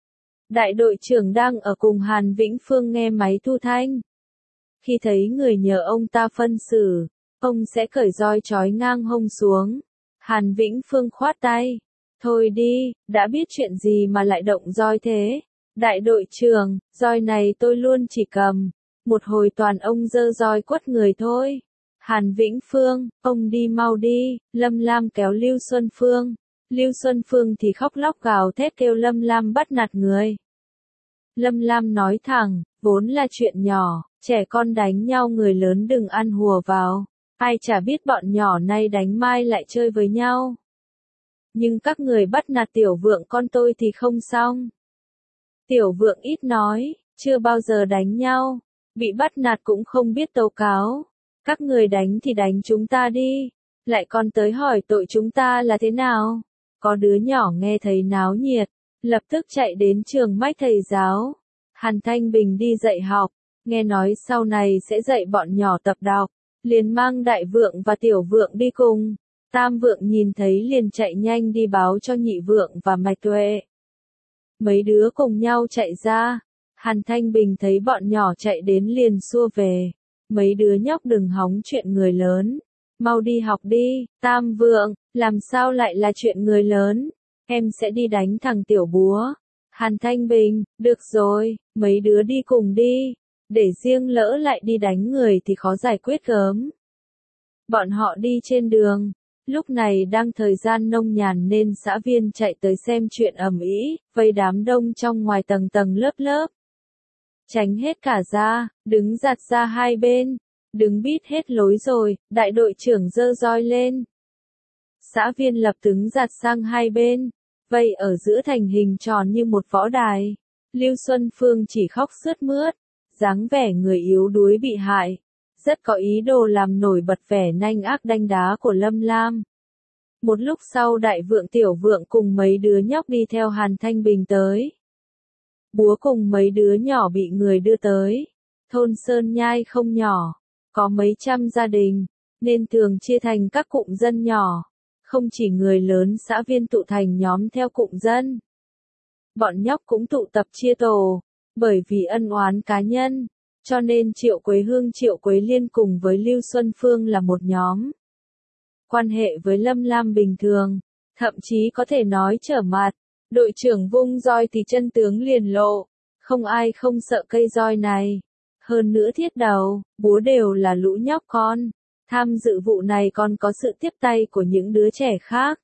Đại đội trưởng đang ở cùng Hàn Vĩnh Phương nghe máy thu thanh. Khi thấy người nhờ ông ta phân xử, ông sẽ cởi roi trói ngang hông xuống. Hàn Vĩnh Phương khoát tay. Thôi đi, đã biết chuyện gì mà lại động roi thế? Đại đội trưởng, roi này tôi luôn chỉ cầm. Một hồi toàn ông giơ roi quất người thôi. Hàn Vĩnh Phương, ông đi mau đi. Lâm Lam kéo Lưu Xuân Phương. Lưu Xuân Phương thì khóc lóc gào thét kêu Lâm Lam bắt nạt người. Lâm Lam nói thẳng, vốn là chuyện nhỏ, trẻ con đánh nhau người lớn đừng ăn hùa vào. Ai chả biết bọn nhỏ nay đánh mai lại chơi với nhau. Nhưng các người bắt nạt tiểu vượng con tôi thì không xong. Tiểu vượng ít nói, chưa bao giờ đánh nhau, bị bắt nạt cũng không biết tố cáo. Các người đánh thì đánh chúng ta đi, lại còn tới hỏi tội chúng ta là thế nào. Có đứa nhỏ nghe thấy náo nhiệt, lập tức chạy đến trường mách thầy giáo. Hàn Thanh Bình đi dạy học, nghe nói sau này sẽ dạy bọn nhỏ tập đọc, liền mang đại vượng và tiểu vượng đi cùng. Tam vượng nhìn thấy liền chạy nhanh đi báo cho nhị vượng và Mạch Tuệ. Mấy đứa cùng nhau chạy ra, Hàn Thanh Bình thấy bọn nhỏ chạy đến liền xua về. Mấy đứa nhóc đừng hóng chuyện người lớn, mau đi học đi. Tam vượng, làm sao lại là chuyện người lớn, em sẽ đi đánh thằng tiểu búa. Hàn Thanh Bình, được rồi, mấy đứa đi cùng đi, để riêng lỡ lại đi đánh người thì khó giải quyết gớm. Bọn họ đi trên đường, lúc này đang thời gian nông nhàn nên xã viên chạy tới xem chuyện ầm ĩ, vây đám đông trong ngoài tầng tầng lớp lớp. Tránh hết cả ra, đứng giặt ra hai bên, đứng bít hết lối rồi, đại đội trưởng giơ roi lên. Xã viên lập tức giặt sang hai bên, vây ở giữa thành hình tròn như một võ đài. Lưu Xuân Phương chỉ khóc sướt mướt, dáng vẻ người yếu đuối bị hại, rất có ý đồ làm nổi bật vẻ nanh ác đanh đá của Lâm Lam. Một lúc sau đại vượng tiểu vượng cùng mấy đứa nhóc đi theo Hàn Thanh Bình tới. Búa cùng mấy đứa nhỏ bị người đưa tới. Thôn Sơn Nhai không nhỏ, có mấy trăm gia đình, nên thường chia thành các cụm dân nhỏ. Không chỉ người lớn xã viên tụ thành nhóm theo cụm dân. Bọn nhóc cũng tụ tập chia tổ, bởi vì ân oán cá nhân, cho nên Triệu Quế Hương Triệu Quế Liên cùng với Lưu Xuân Phương là một nhóm. Quan hệ với Lâm Lam bình thường, thậm chí có thể nói trở mặt. Đội trưởng vung roi thì chân tướng liền lộ, không ai không sợ cây roi này. Hơn nữa Thiết Đầu, Búa đều là lũ nhóc con, tham dự vụ này còn có sự tiếp tay của những đứa trẻ khác.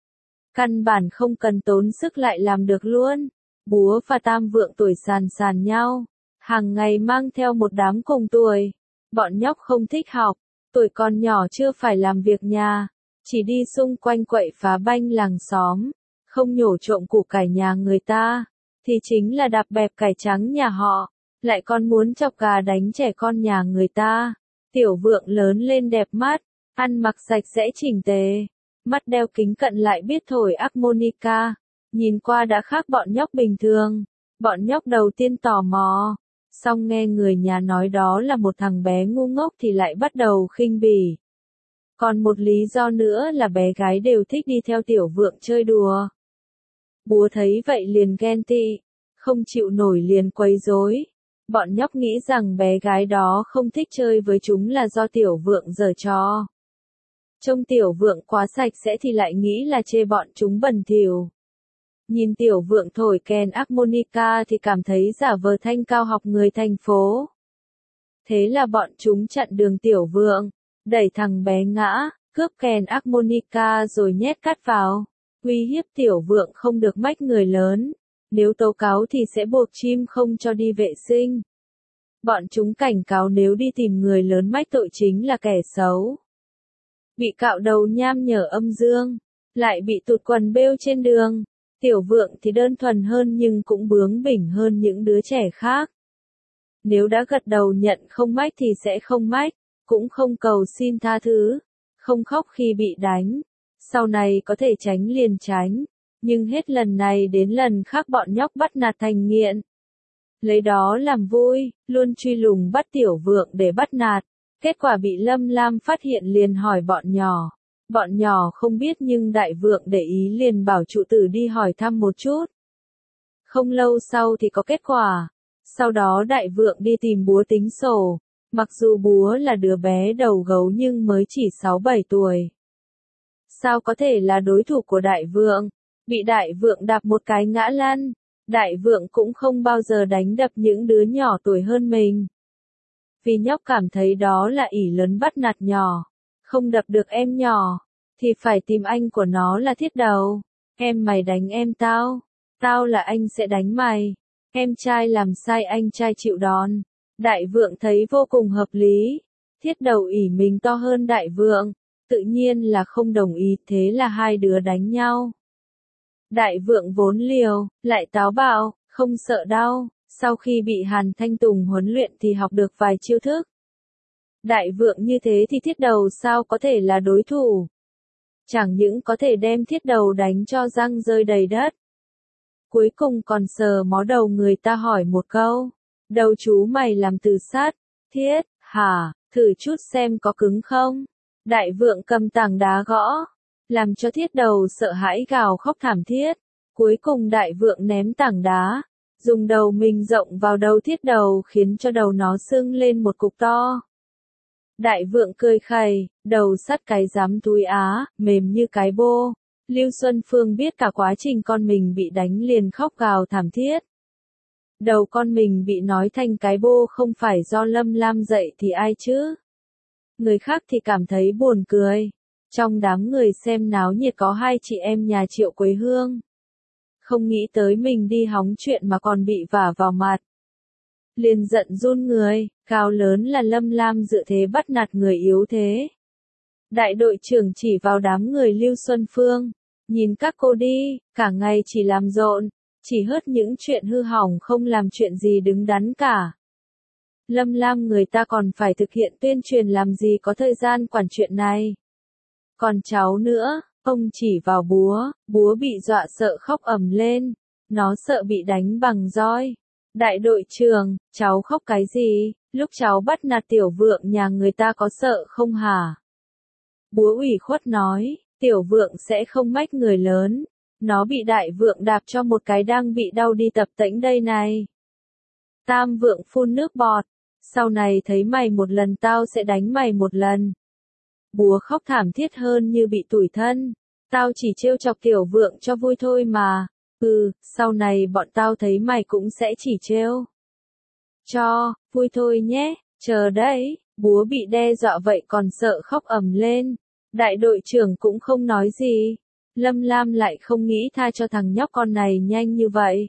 Căn bản không cần tốn sức lại làm được luôn. Búa và Tam Vượng tuổi sàn sàn nhau, hàng ngày mang theo một đám cùng tuổi. Bọn nhóc không thích học, tuổi còn nhỏ chưa phải làm việc nhà, chỉ đi xung quanh quậy phá banh làng xóm, không nhổ trộm củ cải nhà người ta, thì chính là đạp bẹp cải trắng nhà họ, lại còn muốn chọc gà đánh trẻ con nhà người ta. Tiểu Vượng lớn lên đẹp mắt, ăn mặc sạch sẽ chỉnh tề, mắt đeo kính cận lại biết thổi harmonica, nhìn qua đã khác bọn nhóc bình thường. Bọn nhóc đầu tiên tò mò, xong nghe người nhà nói đó là một thằng bé ngu ngốc thì lại bắt đầu khinh bỉ. Còn một lý do nữa là bé gái đều thích đi theo Tiểu Vượng chơi đùa. Búa thấy vậy liền ghen tị, không chịu nổi liền quấy rối. Bọn nhóc nghĩ rằng bé gái đó không thích chơi với chúng là do Tiểu Vượng giở trò. Trông Tiểu Vượng quá sạch sẽ thì lại nghĩ là chê bọn chúng bẩn thỉu. Nhìn Tiểu Vượng thổi kèn harmonica thì cảm thấy giả vờ thanh cao học người thành phố. Thế là bọn chúng chặn đường Tiểu Vượng, đẩy thằng bé ngã, cướp kèn harmonica rồi nhét cát vào, uy hiếp Tiểu Vượng không được mách người lớn, nếu tố cáo thì sẽ buộc chim không cho đi vệ sinh. Bọn chúng cảnh cáo nếu đi tìm người lớn mách tội chính là kẻ xấu. Bị cạo đầu nham nhở âm dương, lại bị tụt quần bêu trên đường. Tiểu Vượng thì đơn thuần hơn nhưng cũng bướng bỉnh hơn những đứa trẻ khác. Nếu đã gật đầu nhận không mách thì sẽ không mách, cũng không cầu xin tha thứ, không khóc khi bị đánh. Sau này có thể tránh liền tránh, nhưng hết lần này đến lần khác bọn nhóc bắt nạt thành nghiện. Lấy đó làm vui, luôn truy lùng bắt Tiểu Vượng để bắt nạt. Kết quả bị Lâm Lam phát hiện liền hỏi bọn nhỏ. Bọn nhỏ không biết nhưng Đại Vượng để ý liền bảo trụ tử đi hỏi thăm một chút. Không lâu sau thì có kết quả. Sau đó Đại Vượng đi tìm Búa tính sổ. Mặc dù Búa là đứa bé đầu gấu nhưng mới chỉ 6-7 tuổi. Sao có thể là đối thủ của Đại Vượng? Bị Đại Vượng đạp một cái ngã lăn. Đại Vượng cũng không bao giờ đánh đập những đứa nhỏ tuổi hơn mình. Vì nhóc cảm thấy đó là ỷ lớn bắt nạt nhỏ. Không đập được em nhỏ, thì phải tìm anh của nó là Thiết Đầu. Em mày đánh em tao, tao là anh sẽ đánh mày. Em trai làm sai anh trai chịu đòn. Đại Vượng thấy vô cùng hợp lý. Thiết Đầu ỷ mình to hơn Đại Vượng, tự nhiên là không đồng ý, thế là hai đứa đánh nhau. Đại Vượng vốn liều, lại táo bạo, không sợ đau. Sau khi bị Hàn Thanh Tùng huấn luyện thì học được vài chiêu thức. Đại Vượng như thế thì Thiết Đầu sao có thể là đối thủ? Chẳng những có thể đem Thiết Đầu đánh cho răng rơi đầy đất. Cuối cùng còn sờ mó đầu người ta hỏi một câu. Đầu chú mày làm từ sắt, Thiết, hả, thử chút xem có cứng không? Đại Vượng cầm tảng đá gõ, làm cho Thiết Đầu sợ hãi gào khóc thảm thiết. Cuối cùng Đại Vượng ném tảng đá, dùng đầu mình rộng vào đầu Thiết Đầu khiến cho đầu nó sưng lên một cục to. Đại Vượng cười khẩy, đầu sắt cái dám túi á, mềm như cái bô. Lưu Xuân Phương biết cả quá trình con mình bị đánh liền khóc gào thảm thiết. Đầu con mình bị nói thành cái bô không phải do Lâm Lam dạy thì ai chứ? Người khác thì cảm thấy buồn cười. Trong đám người xem náo nhiệt có hai chị em nhà Triệu Quế Hương. Không nghĩ tới mình đi hóng chuyện mà còn bị vả vào mặt. Liền giận run người, cao lớn là Lâm Lam dự thế bắt nạt người yếu thế. Đại đội trưởng chỉ vào đám người Lưu Xuân Phương, nhìn các cô đi, cả ngày chỉ làm rộn, chỉ hớt những chuyện hư hỏng không làm chuyện gì đứng đắn cả. Lâm Lam người ta còn phải thực hiện tuyên truyền làm gì có thời gian quản chuyện này. Còn cháu nữa, ông chỉ vào Búa, Búa bị dọa sợ khóc ầm lên. Nó sợ bị đánh bằng roi. Đại đội trưởng, cháu khóc cái gì? Lúc cháu bắt nạt tiểu vượng nhà người ta có sợ không hả? Búa ủy khuất nói, tiểu vượng sẽ không mách người lớn. Nó bị đại vượng đạp cho một cái đang bị đau đi tập tễnh đây này. Tam vượng phun nước bọt. Sau này thấy mày một lần tao sẽ đánh mày một lần. Búa khóc thảm thiết hơn như bị tủi thân. Tao chỉ trêu chọc tiểu vượng cho vui thôi mà. Sau này bọn tao thấy mày cũng sẽ chỉ trêu cho vui thôi nhé. Chờ đấy, búa bị đe dọa vậy còn sợ khóc ầm lên. Đại đội trưởng cũng không nói gì. Lâm Lam lại không nghĩ tha cho thằng nhóc con này nhanh như vậy.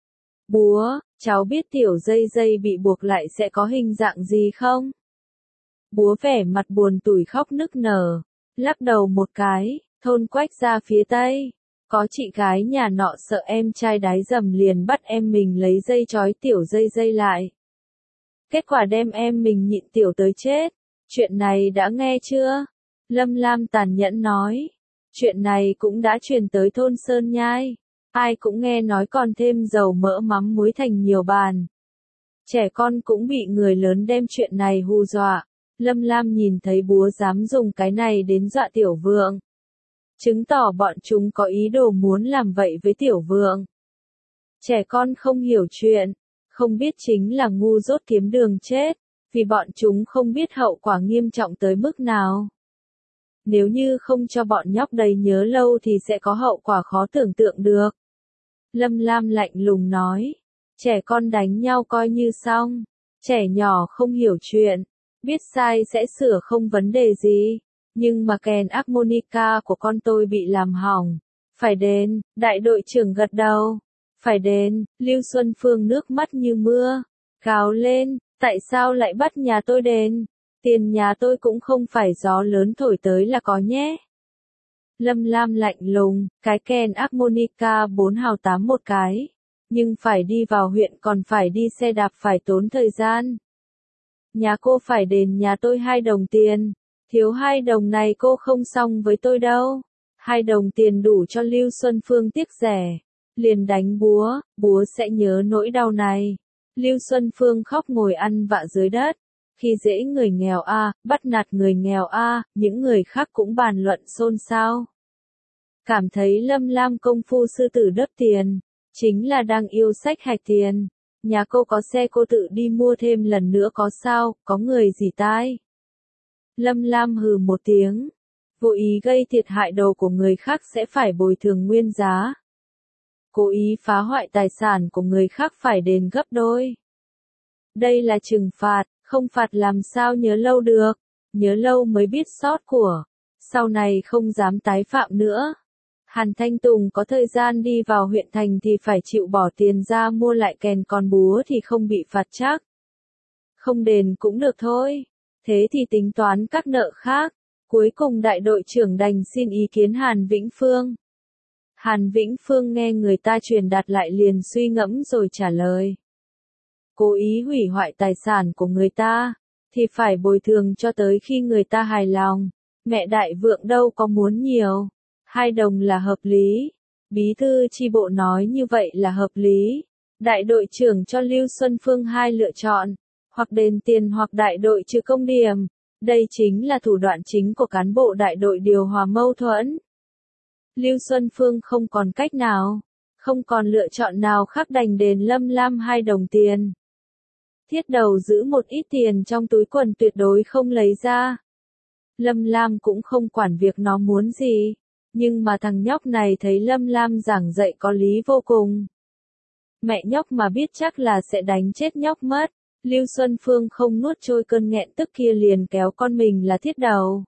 Búa, cháu biết tiểu dây dây bị buộc lại sẽ có hình dạng gì không? Búa vẻ mặt buồn tủi khóc nức nở, lắc đầu một cái, thôn Quách ra phía tây. Có chị gái nhà nọ sợ em trai đái dầm liền bắt em mình lấy dây trói tiểu dây dây lại. Kết quả đem em mình nhịn tiểu tới chết. Chuyện này đã nghe chưa? Lâm Lam tàn nhẫn nói. Chuyện này cũng đã truyền tới thôn Sơn Nhai. Ai cũng nghe nói còn thêm dầu mỡ mắm muối thành nhiều bàn. Trẻ con cũng bị người lớn đem chuyện này hù dọa. Lâm Lam nhìn thấy búa dám dùng cái này đến dọa tiểu vượng. Chứng tỏ bọn chúng có ý đồ muốn làm vậy với tiểu vượng. Trẻ con không hiểu chuyện, không biết chính là ngu dốt kiếm đường chết, vì bọn chúng không biết hậu quả nghiêm trọng tới mức nào. Nếu như không cho bọn nhóc đầy nhớ lâu thì sẽ có hậu quả khó tưởng tượng được. Lâm Lam lạnh lùng nói, trẻ con đánh nhau coi như xong, trẻ nhỏ không hiểu chuyện, biết sai sẽ sửa không vấn đề gì. Nhưng mà kèn harmonica của con tôi bị làm hỏng. Phải đền, đại đội trưởng gật đầu. Phải đền, Lưu Xuân Phương nước mắt như mưa. Gào lên, tại sao lại bắt nhà tôi đền? Tiền nhà tôi cũng không phải gió lớn thổi tới là có nhé. Lâm Lam lạnh lùng, cái kèn harmonica 4 hào 8 một cái. Nhưng phải đi vào huyện còn phải đi xe đạp phải tốn thời gian. Nhà cô phải đền nhà tôi 2 đồng tiền. Thiếu 2 đồng này cô không xong với tôi đâu. 2 đồng tiền đủ cho Lưu Xuân Phương tiếc rẻ. Liền đánh búa, búa sẽ nhớ nỗi đau này. Lưu Xuân Phương khóc ngồi ăn vạ dưới đất. Khi dễ người nghèo bắt nạt người nghèo những người khác cũng bàn luận xôn xao. Cảm thấy Lâm Lam công phu sư tử đớp tiền, chính là đang yêu sách hạch tiền. Nhà cô có xe cô tự đi mua thêm lần nữa có sao, có người gì tai. Lâm Lam hừ một tiếng. Vô ý gây thiệt hại đồ của người khác sẽ phải bồi thường nguyên giá. Cố ý phá hoại tài sản của người khác phải đền gấp đôi. Đây là trừng phạt, không phạt làm sao nhớ lâu được. Nhớ lâu mới biết sót của. Sau này không dám tái phạm nữa. Hàn Thanh Tùng có thời gian đi vào huyện thành thì phải chịu bỏ tiền ra mua lại kèn, còn búa thì không bị phạt chắc. Không đền cũng được thôi. Thế thì tính toán các nợ khác. Cuối cùng đại đội trưởng đành xin ý kiến Hàn Vĩnh Phương. Hàn Vĩnh Phương nghe người ta truyền đạt lại liền suy ngẫm rồi trả lời. Cố ý hủy hoại tài sản của người ta, thì phải bồi thường cho tới khi người ta hài lòng. Mẹ đại vượng đâu có muốn nhiều. 2 đồng là hợp lý. Bí thư chi bộ nói như vậy là hợp lý. Đại đội trưởng cho Lưu Xuân Phương 2 lựa chọn. Hoặc đền tiền hoặc đại đội trừ công điểm. Đây chính là thủ đoạn chính của cán bộ đại đội điều hòa mâu thuẫn. Lưu Xuân Phương không còn cách nào, không còn lựa chọn nào khác đành đền Lâm Lam 2 đồng tiền. Thiết đầu giữ một ít tiền trong túi quần tuyệt đối không lấy ra. Lâm Lam cũng không quản việc nó muốn gì, nhưng mà thằng nhóc này thấy Lâm Lam giảng dạy có lý vô cùng. Mẹ nhóc mà biết chắc là sẽ đánh chết nhóc mất. Lưu Xuân Phương không nuốt trôi cơn nghẹn tức kia liền kéo con mình là thiết đầu.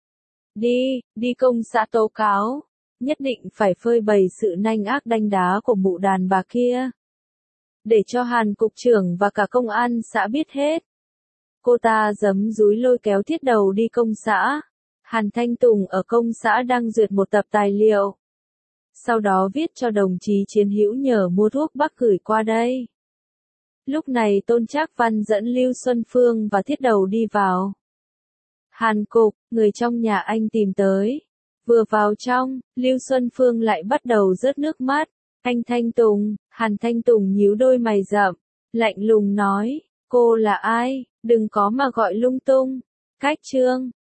Đi công xã tố cáo. Nhất định phải phơi bày sự nanh ác đanh đá của mụ đàn bà kia. Để cho Hàn cục trưởng và cả công an xã biết hết. Cô ta giấm dúi lôi kéo thiết đầu đi công xã. Hàn Thanh Tùng ở công xã đang duyệt một tập tài liệu. Sau đó viết cho đồng chí Chiến Hữu nhờ mua thuốc bắc gửi qua đây. Lúc này Tôn Trác Văn dẫn Lưu Xuân Phương và thiết đầu đi vào. Hàn cục, người trong nhà anh tìm tới. Vừa vào trong, Lưu Xuân Phương lại bắt đầu rớt nước mắt. Anh Thanh Tùng, Hàn Thanh Tùng nhíu đôi mày rậm, lạnh lùng nói, cô là ai, đừng có mà gọi lung tung. Cách Trương